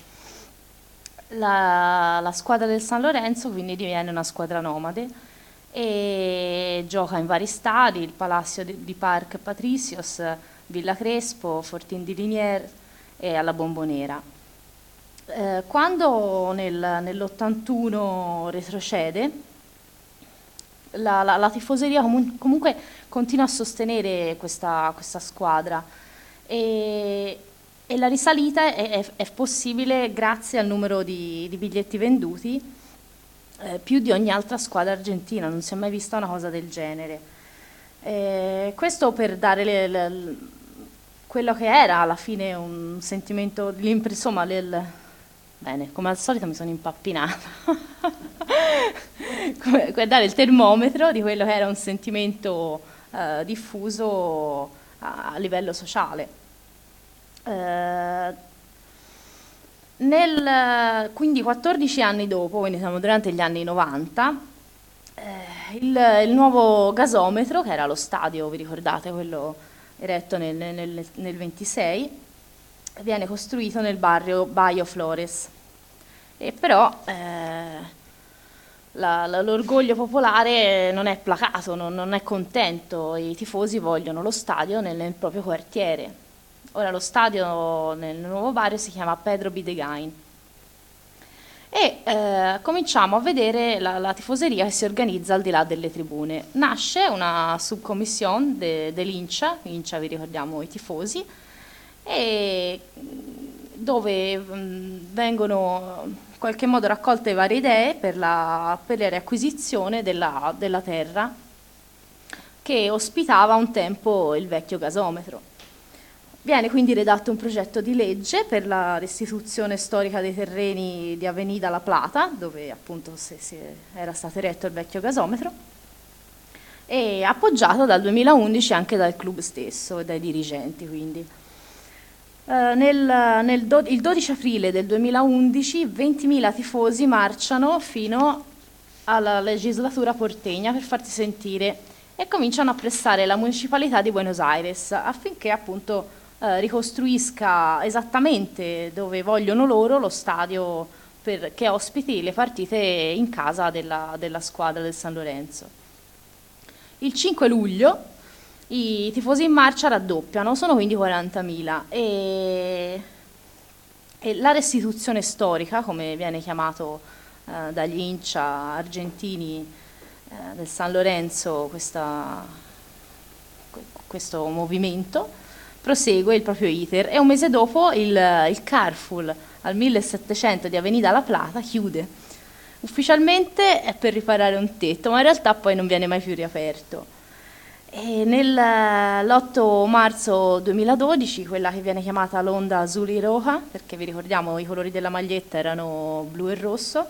La squadra del San Lorenzo quindi diviene una squadra nomade e gioca in vari stadi: il Palacio di Parc Patricios, Villa Crespo, Fortin di Liniers e alla Bombonera. Quando nell'81 retrocede, la tifoseria comunque continua a sostenere questa squadra e la risalita è possibile grazie al numero di biglietti venduti, più di ogni altra squadra argentina. Non si è mai vista una cosa del genere. Questo per dare quello che era alla fine un sentimento, insomma, bene, come al solito mi sono impappinata. Per dare il termometro di quello che era un sentimento diffuso a livello sociale. Quindi 14 anni dopo, quindi siamo durante gli anni 90, il nuovo gasometro, che era lo stadio, vi ricordate, quello eretto nel 26, viene costruito nel barrio Baio Flores. E però l'orgoglio popolare non è placato, non è contento, i tifosi vogliono lo stadio nel proprio quartiere. Ora lo stadio nel nuovo barrio si chiama Pedro Bidegain e cominciamo a vedere la tifoseria che si organizza al di là delle tribune. Nasce una subcommissione dell'Incha, Incha vi ricordiamo i tifosi, e dove vengono in qualche modo raccolte varie idee per la riacquisizione della terra che ospitava un tempo il vecchio gasometro. Viene quindi redatto un progetto di legge per la restituzione storica dei terreni di Avenida La Plata, dove appunto era stato eretto il vecchio gasometro, e appoggiato dal 2011 anche dal club stesso e dai dirigenti. Quindi. Il 12 aprile del 2011 20.000 tifosi marciano fino alla legislatura portegna per farsi sentire e cominciano a pressare la municipalità di Buenos Aires affinché appunto ricostruisca esattamente dove vogliono loro lo stadio che ospiti le partite in casa della squadra del San Lorenzo. Il 5 luglio i tifosi in marcia raddoppiano, sono quindi 40.000 e la restituzione storica, come viene chiamato dagli Incha argentini del San Lorenzo, questo movimento prosegue il proprio iter e un mese dopo il Carrefour al 1700 di Avenida La Plata chiude. Ufficialmente è per riparare un tetto, ma in realtà poi non viene mai più riaperto. E l'8 marzo 2012, quella che viene chiamata l'onda Azuli Roja, perché vi ricordiamo i colori della maglietta erano blu e rosso,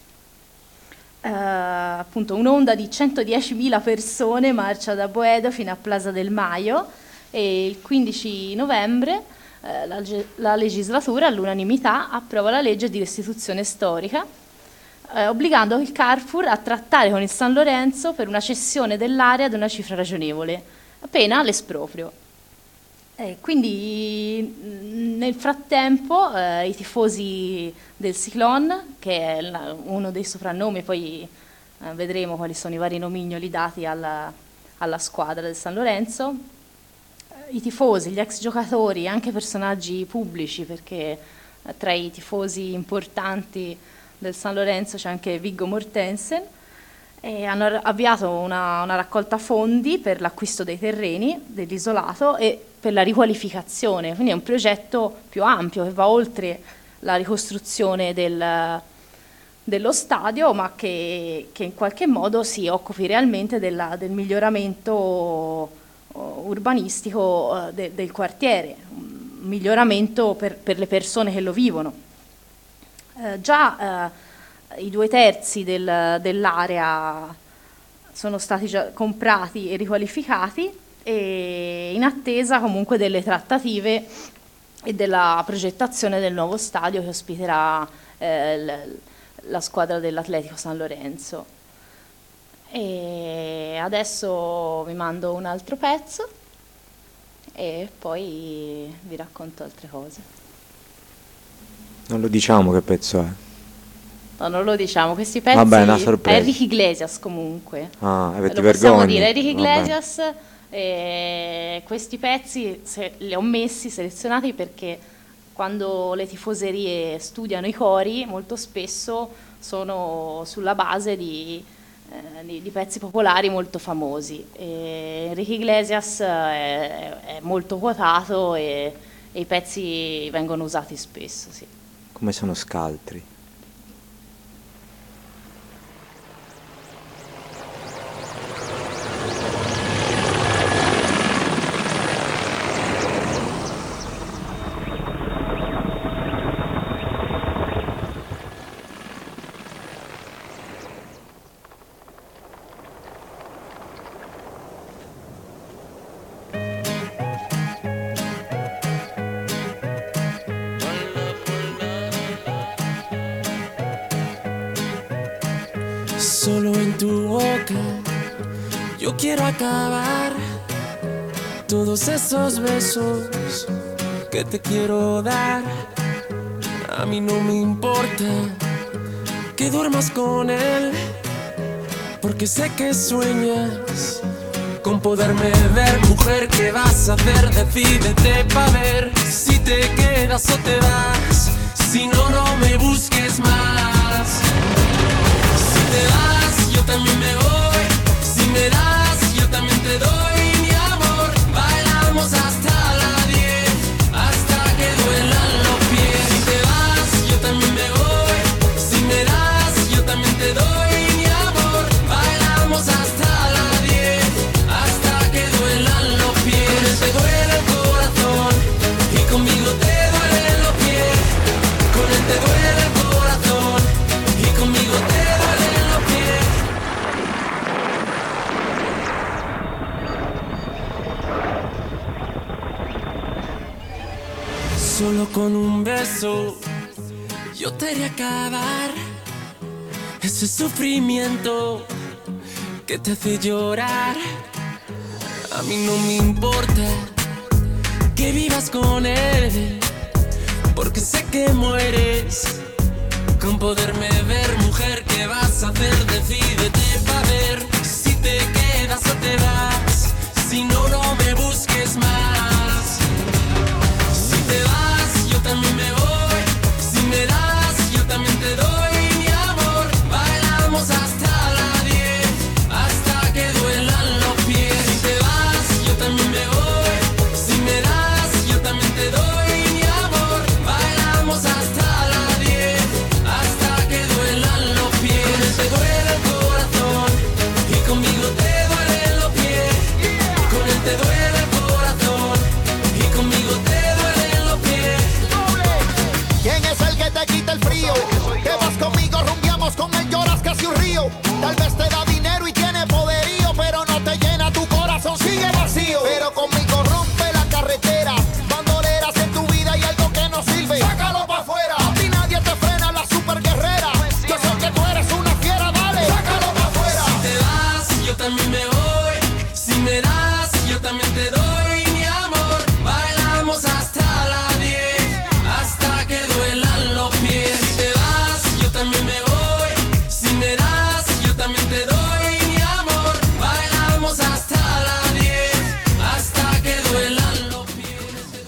appunto un'onda di 110.000 persone marcia da Boedo fino a Plaza del Maio e il 15 novembre la legislatura all'unanimità approva la legge di restituzione storica, obbligando il Carrefour a trattare con il San Lorenzo per una cessione dell'area ad una cifra ragionevole, pena l'esproprio. Quindi nel frattempo i tifosi del Ciclone, che è uno dei soprannomi, poi vedremo quali sono i vari nomignoli dati alla squadra del San Lorenzo, i tifosi, gli ex giocatori, anche personaggi pubblici, perché tra i tifosi importanti del San Lorenzo c'è anche Viggo Mortensen, e hanno avviato una raccolta fondi per l'acquisto dei terreni dell'isolato e per la riqualificazione, quindi è un progetto più ampio che va oltre la ricostruzione dello stadio, ma che in qualche modo si occupi realmente del miglioramento urbanistico del quartiere, un miglioramento per le persone che lo vivono. Già i 2/3 dell'area sono stati già comprati e riqualificati, e in attesa comunque delle trattative e della progettazione del nuovo stadio che ospiterà la squadra dell'Atletico San Lorenzo. E adesso vi mando un altro pezzo e poi vi racconto altre cose. Non lo diciamo che pezzo è. No, non lo diciamo, questi pezzi. Vabbè, una sorpresa. È Enrique Iglesias comunque. Ah, avete lo possiamo vergogna. dire, Enrique Vabbè. Iglesias. Questi pezzi li ho messi, selezionati, perché quando le tifoserie studiano i cori molto spesso sono sulla base di pezzi popolari molto famosi. Enrique Iglesias è molto quotato e i pezzi vengono usati spesso, sì. Come sono scaltri. Solo en tu boca yo quiero acabar todos esos besos que te quiero dar. A mí no me importa que duermas con él, porque sé que sueñas con poderme ver. Mujer, ¿qué vas a hacer? Decídete pa' ver si te quedas o te vas. Si no, no me busques más. Si te vas, yo también me voy. Si me das, yo también te doy mi amor. Bailamos hasta las 10, hasta que duelan los pies. Si te vas, yo también me voy. Si me das, yo también te doy mi amor. Bailamos hasta las 10, hasta que duelan los pies. Con él te duele el corazón y conmigo te duelen los pies. Con él te duele el corazón y conmigo te duelen los pies. Solo con un beso yo te haré acabar ese sufrimiento que te hace llorar. A mí no me importa que vivas con él, porque sé que mueres con poderme ver. Mujer, ¿qué vas a hacer? Decídete pa' ver si te quedas o te vas. Si no, no me busques más. Si te vas, yo también me voy. Si me das, yo también te doy mi amor. Bailamos hasta las 10, hasta que duelan los pies. Si te vas, yo también me voy. también te doy mi amor. Bailamos hasta las 10, hasta que duelan los pies. Si te vas, yo también me voy. Si me das, yo también te doy mi amor. Bailamos hasta las 10, hasta che duelan los pies.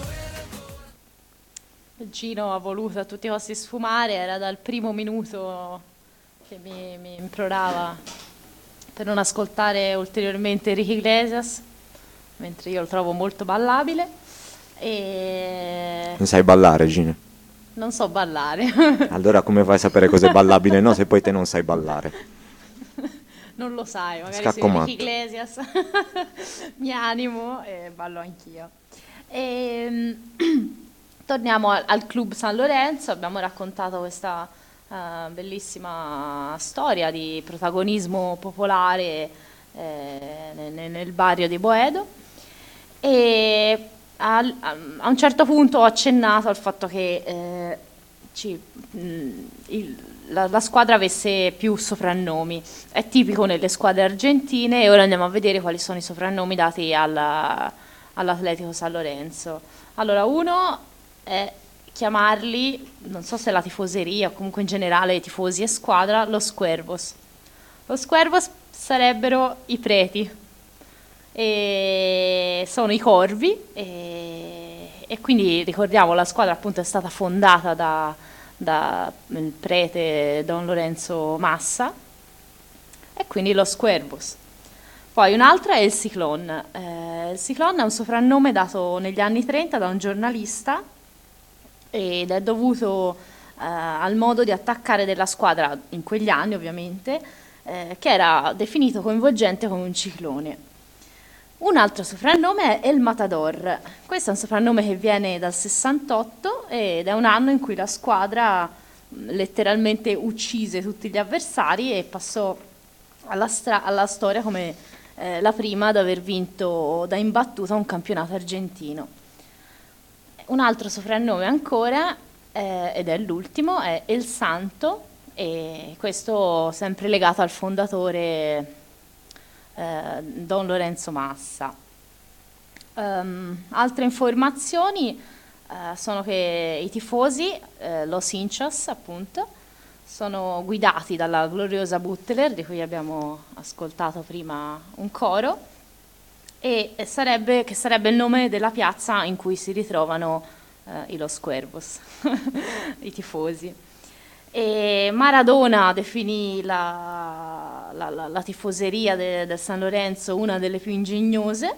Gino ha voluto a tutti i costi sfumare, era dal primo minuto che mi implorava per non ascoltare ulteriormente Enrique Iglesias, mentre io lo trovo molto ballabile. E Non sai ballare, Gino? non so ballare. Allora come fai a sapere cosa è ballabile? No, se poi te non sai ballare. Non lo sai, magari Scacco se matto. Enrique Iglesias mi animo e ballo anch'io. Torniamo al Club San Lorenzo. Abbiamo raccontato questa bellissima storia di protagonismo popolare nel barrio di Boedo, e a un certo punto ho accennato al fatto che la squadra avesse più soprannomi. È tipico nelle squadre argentine, e ora andiamo a vedere quali sono i soprannomi dati all'Atletico San Lorenzo. Allora, uno è chiamarli, non so se la tifoseria o comunque in generale i tifosi e squadra, los Cuervos. Los Cuervos sarebbero i preti, e sono i corvi, e quindi ricordiamo la squadra appunto è stata fondata da il prete Don Lorenzo Massa, e quindi los Cuervos. Poi un'altra è il Ciclón. Il Ciclón è un soprannome dato negli anni 30 da un giornalista, ed è dovuto al modo di attaccare della squadra in quegli anni, ovviamente, che era definito coinvolgente come un ciclone. Un altro soprannome è El Matador. Questo è un soprannome che viene dal 68 ed è un anno in cui la squadra letteralmente uccise tutti gli avversari e passò alla storia come la prima ad aver vinto da imbattuta un campionato argentino. Un altro soprannome ancora, ed è l'ultimo, è El Santo, e questo sempre legato al fondatore Don Lorenzo Massa. Altre informazioni sono che i tifosi, los hinchas appunto, sono guidati dalla gloriosa Butler, di cui abbiamo ascoltato prima un coro, e sarebbe il nome della piazza in cui si ritrovano i Los Cuervos, i tifosi. E Maradona definì la tifoseria del San Lorenzo una delle più ingegnose.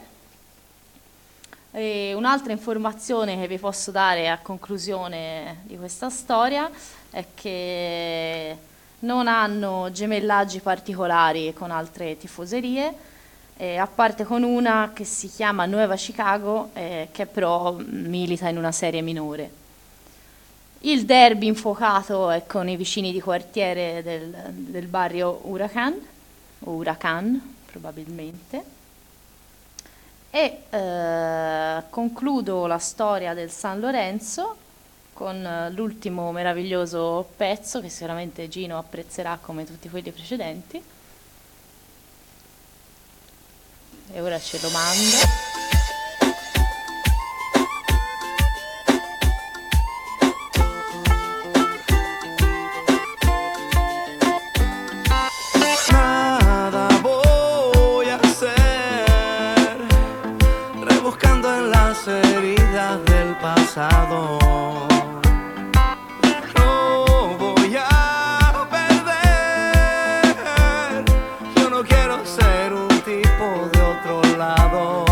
E un'altra informazione che vi posso dare a conclusione di questa storia è che non hanno gemellaggi particolari con altre tifoserie, a parte con una che si chiama Nueva Chicago, che però milita in una serie minore. Il derby infuocato è con i vicini di quartiere del barrio Huracán, o Huracán probabilmente. E concludo la storia del San Lorenzo con l'ultimo meraviglioso pezzo che sicuramente Gino apprezzerà come tutti quelli precedenti. E ora ce lo mando. Nada voy a hacer, rebuscando en las heridas del pasado. No voy a perder, yo no quiero ser un tipo de otro lado.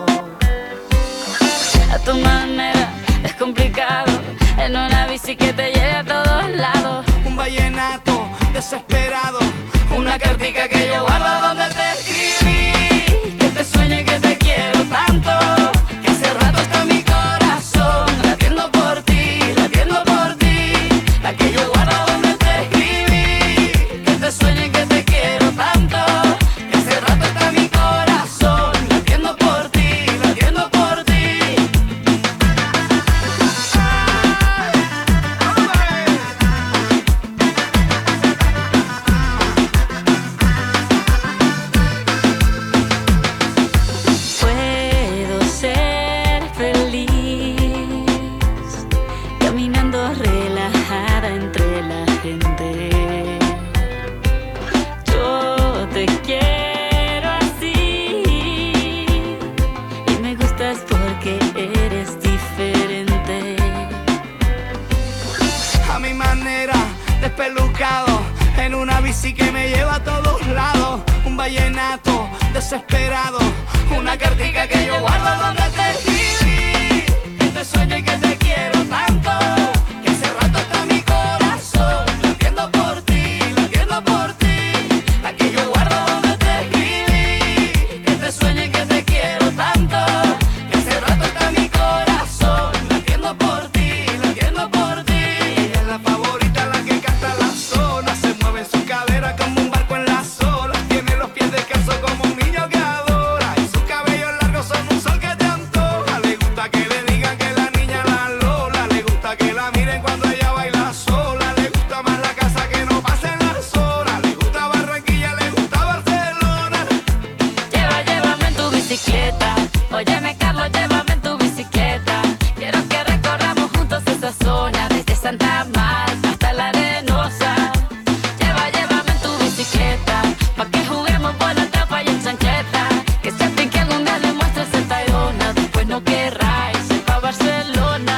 A tu manera es complicado, en una bici que te lleve a todos lados. Un vallenato desesperado, una cartica que yo guardo donde te escribí, que te sueño y que te quiero tanto, que hace rato está mi corazón latiendo por ti, la que yo guardo donde te escribí, que te sueño y que te quiero tanto, que hace rato está mi corazón latiendo por ti, latiendo por ti. desembocado en una bici que me lleva a todos lados. Un vallenato desesperado, una cartica que yo guardo donde te escribí. Que te sueño y que te quiero tanto, que hace rato está mi corazón latiendo por ti, latiendo por ti. La que yo guardo donde te escribí. Que te sueño y que te quiero tanto, que hace rato está mi corazón latiendo por ti, latiendo por ti. Ella es la favorita, la que canta la zona, se mueve en su cadera como un barco en las olas. Tiene los pies descalzos como un niño que adora, y sus cabellos largos son un sol que te antoja. Le gusta que le digan que la niña la Lola, le gusta que la miren cuando ella baila sola. Le gusta más la casa que no pasen las horas, le gusta Barranquilla, le gusta Barcelona. Llévame en tu bicicleta. Óyeme, Carlos, llévame en tu bicicleta. Quiero que recorramos juntos esa zona, desde Santa Marta hasta la Arenosa. Llévame en tu bicicleta, pa' que juguemos bola, tapa y en chancleta. Que sepan que algún día le muestres el Tayrona, después no querráis ir pa' Barcelona.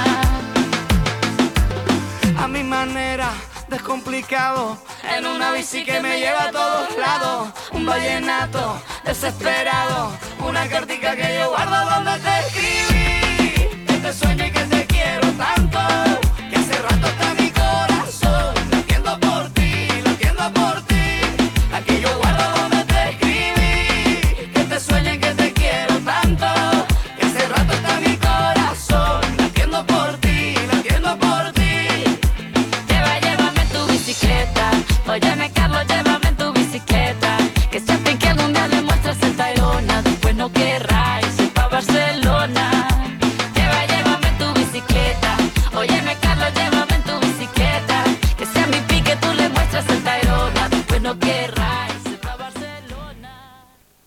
A mi manera, descomplicado, en una bici que me lleva a todos lados. Un vallenato desesperado, una cartica que yo guardo donde te escribí. Que te sueño y que te quiero tanto, que hace rato está mi corazón latiendo por ti, latiendo por ti. La que yo guardo donde te escribí. Que te sueño y que te quiero tanto, que hace rato está mi corazón latiendo por ti, latiendo por ti. Llévame en tu bicicleta. Óyeme, Carlos, llévame en tu bicicleta. Que sepan que algún día le muestras el Tayrona, después no querráis ir pa' Barcelona. Llévame en tu bicicleta. Óyeme, Carlos, llévame en tu bicicleta. Que sea mi pique, tú le muestras el Tayrona, después no querráis ir pa' Barcelona.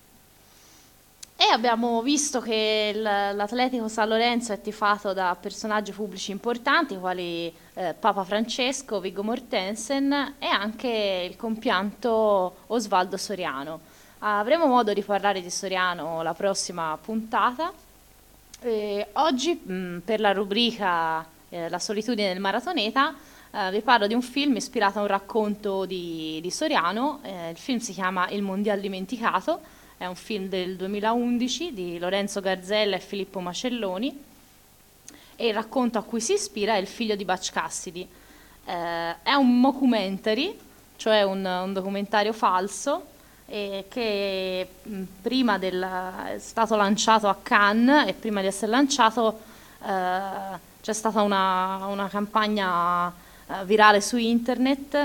E abbiamo visto che l'Atletico San Lorenzo è tifato da personaggi pubblici importanti quali Papa Francesco, Viggo Mortensen e anche il compianto Osvaldo Soriano. Avremo modo di parlare di Soriano la prossima puntata. Oggi per la rubrica La solitudine del maratoneta vi parlo di un film ispirato a un racconto di Soriano. Il film si chiama Il Mondial Dimenticato, è un film del 2011 di Lorenzo Garzella e Filippo Macelloni e il racconto a cui si ispira è Il figlio di Butch Cassidy. È un mockumentary, cioè un documentario falso che prima è stato lanciato a Cannes e prima di essere lanciato c'è stata una campagna virale su internet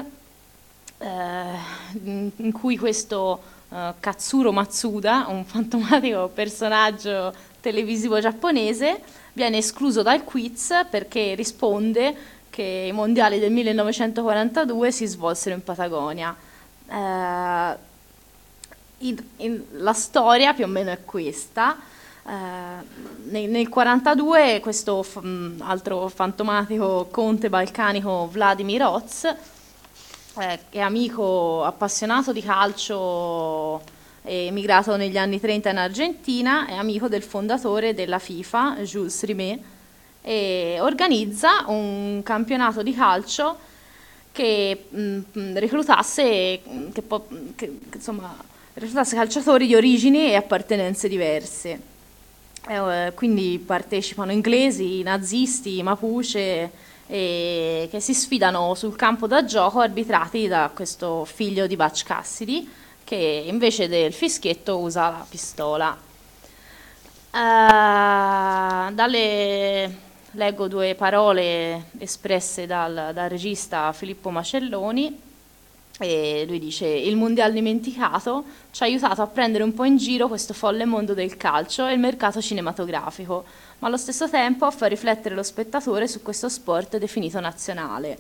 in cui questo Katsuro Matsuda, un fantomatico personaggio televisivo giapponese, viene escluso dal quiz perché risponde che i mondiali del 1942 si svolsero in Patagonia. La storia più o meno è questa. Nel 1942 questo altro fantomatico conte balcanico Vladimir Oz, che è amico appassionato di calcio, è emigrato negli anni 30 in Argentina, è amico del fondatore della FIFA, Jules Rimet, e organizza un campionato di calcio che reclutasse calciatori di origini e appartenenze diverse. Quindi partecipano inglesi, nazisti, mapuche, che si sfidano sul campo da gioco arbitrati da questo figlio di Butch Cassidy che invece del fischietto usa la pistola. Leggo due parole espresse dal regista Filippo Macelloni e lui dice: il mondial dimenticato ci ha aiutato a prendere un po' in giro questo folle mondo del calcio e il mercato cinematografico, ma allo stesso tempo a far riflettere lo spettatore su questo sport definito nazionale.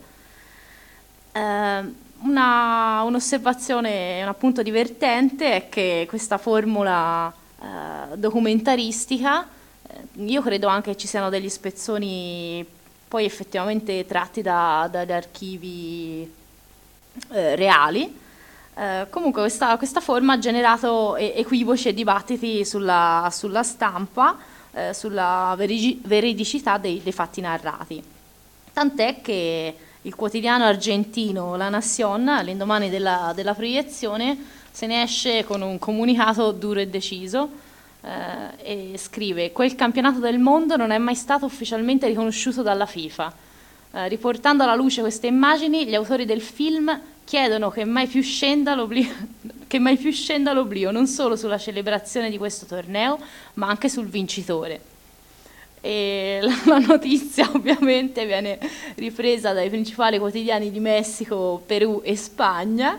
Un'osservazione, un appunto divertente è che questa formula documentaristica, io credo anche che ci siano degli spezzoni poi effettivamente tratti dagli archivi reali. Comunque questa forma ha generato equivoci e dibattiti sulla stampa, sulla veridicità dei fatti narrati, tant'è che il quotidiano argentino La Nación, all'indomani della proiezione, se ne esce con un comunicato duro e deciso e scrive: quel campionato del mondo non è mai stato ufficialmente riconosciuto dalla FIFA. Riportando alla luce queste immagini, gli autori del film chiedono che mai più scenda l'oblio non solo sulla celebrazione di questo torneo, ma anche sul vincitore. E la notizia ovviamente viene ripresa dai principali quotidiani di Messico, Perù e Spagna,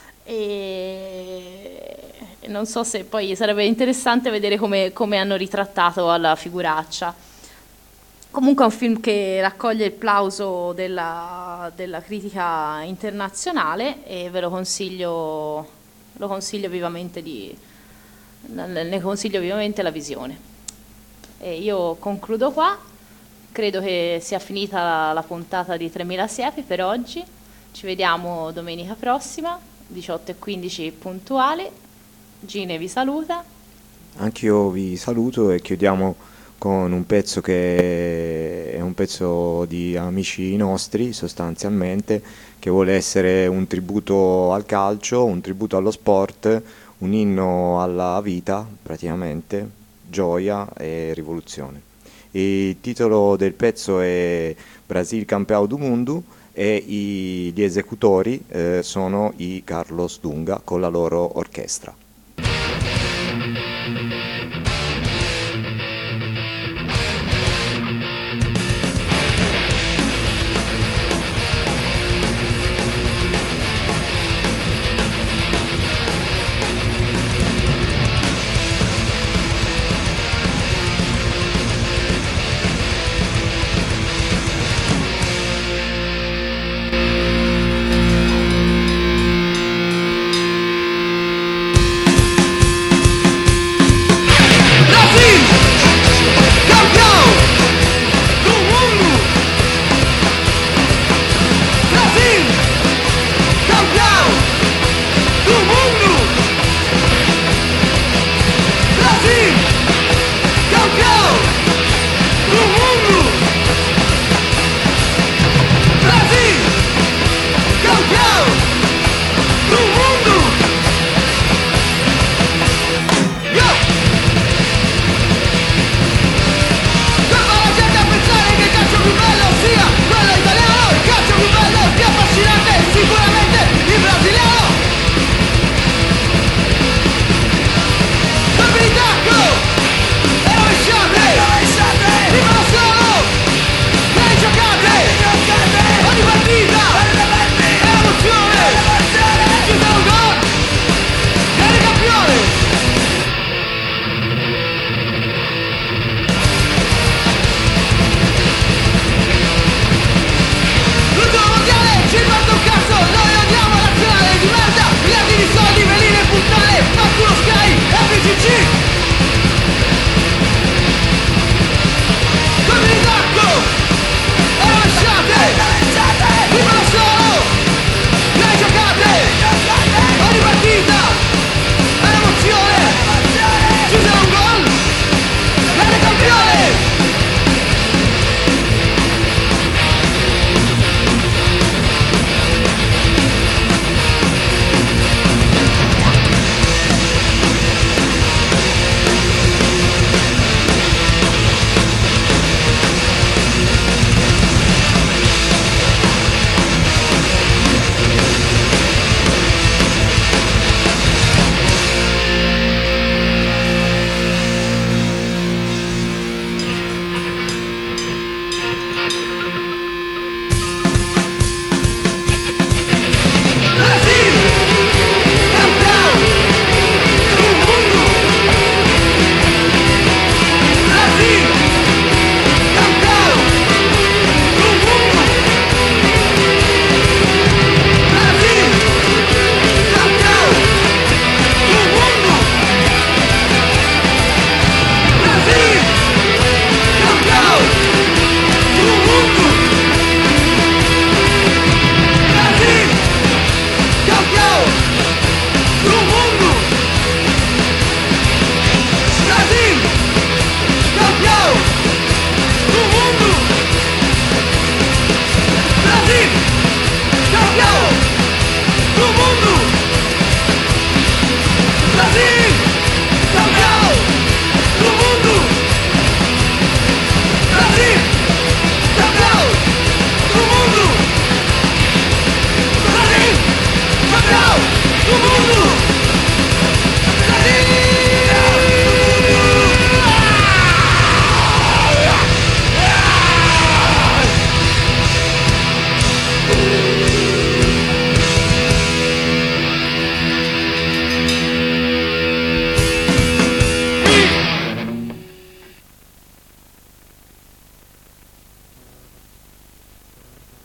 e non so se poi sarebbe interessante vedere come hanno ritrattato alla figuraccia. Comunque è un film che raccoglie il plauso della critica internazionale e ve lo consiglio vivamente, ne consiglio vivamente la visione. E io concludo qua, credo che sia finita la puntata di 3000 Siepi per oggi. Ci vediamo domenica prossima, 18:15 puntuali. Gine vi saluta. Anch'io vi saluto e chiudiamo con un pezzo che è un pezzo di amici nostri sostanzialmente, che vuole essere un tributo al calcio, un tributo allo sport, un inno alla vita praticamente, gioia e rivoluzione. Il titolo del pezzo è Brasil Campeão do Mundo e gli esecutori sono i Carlos Dunga con la loro orchestra.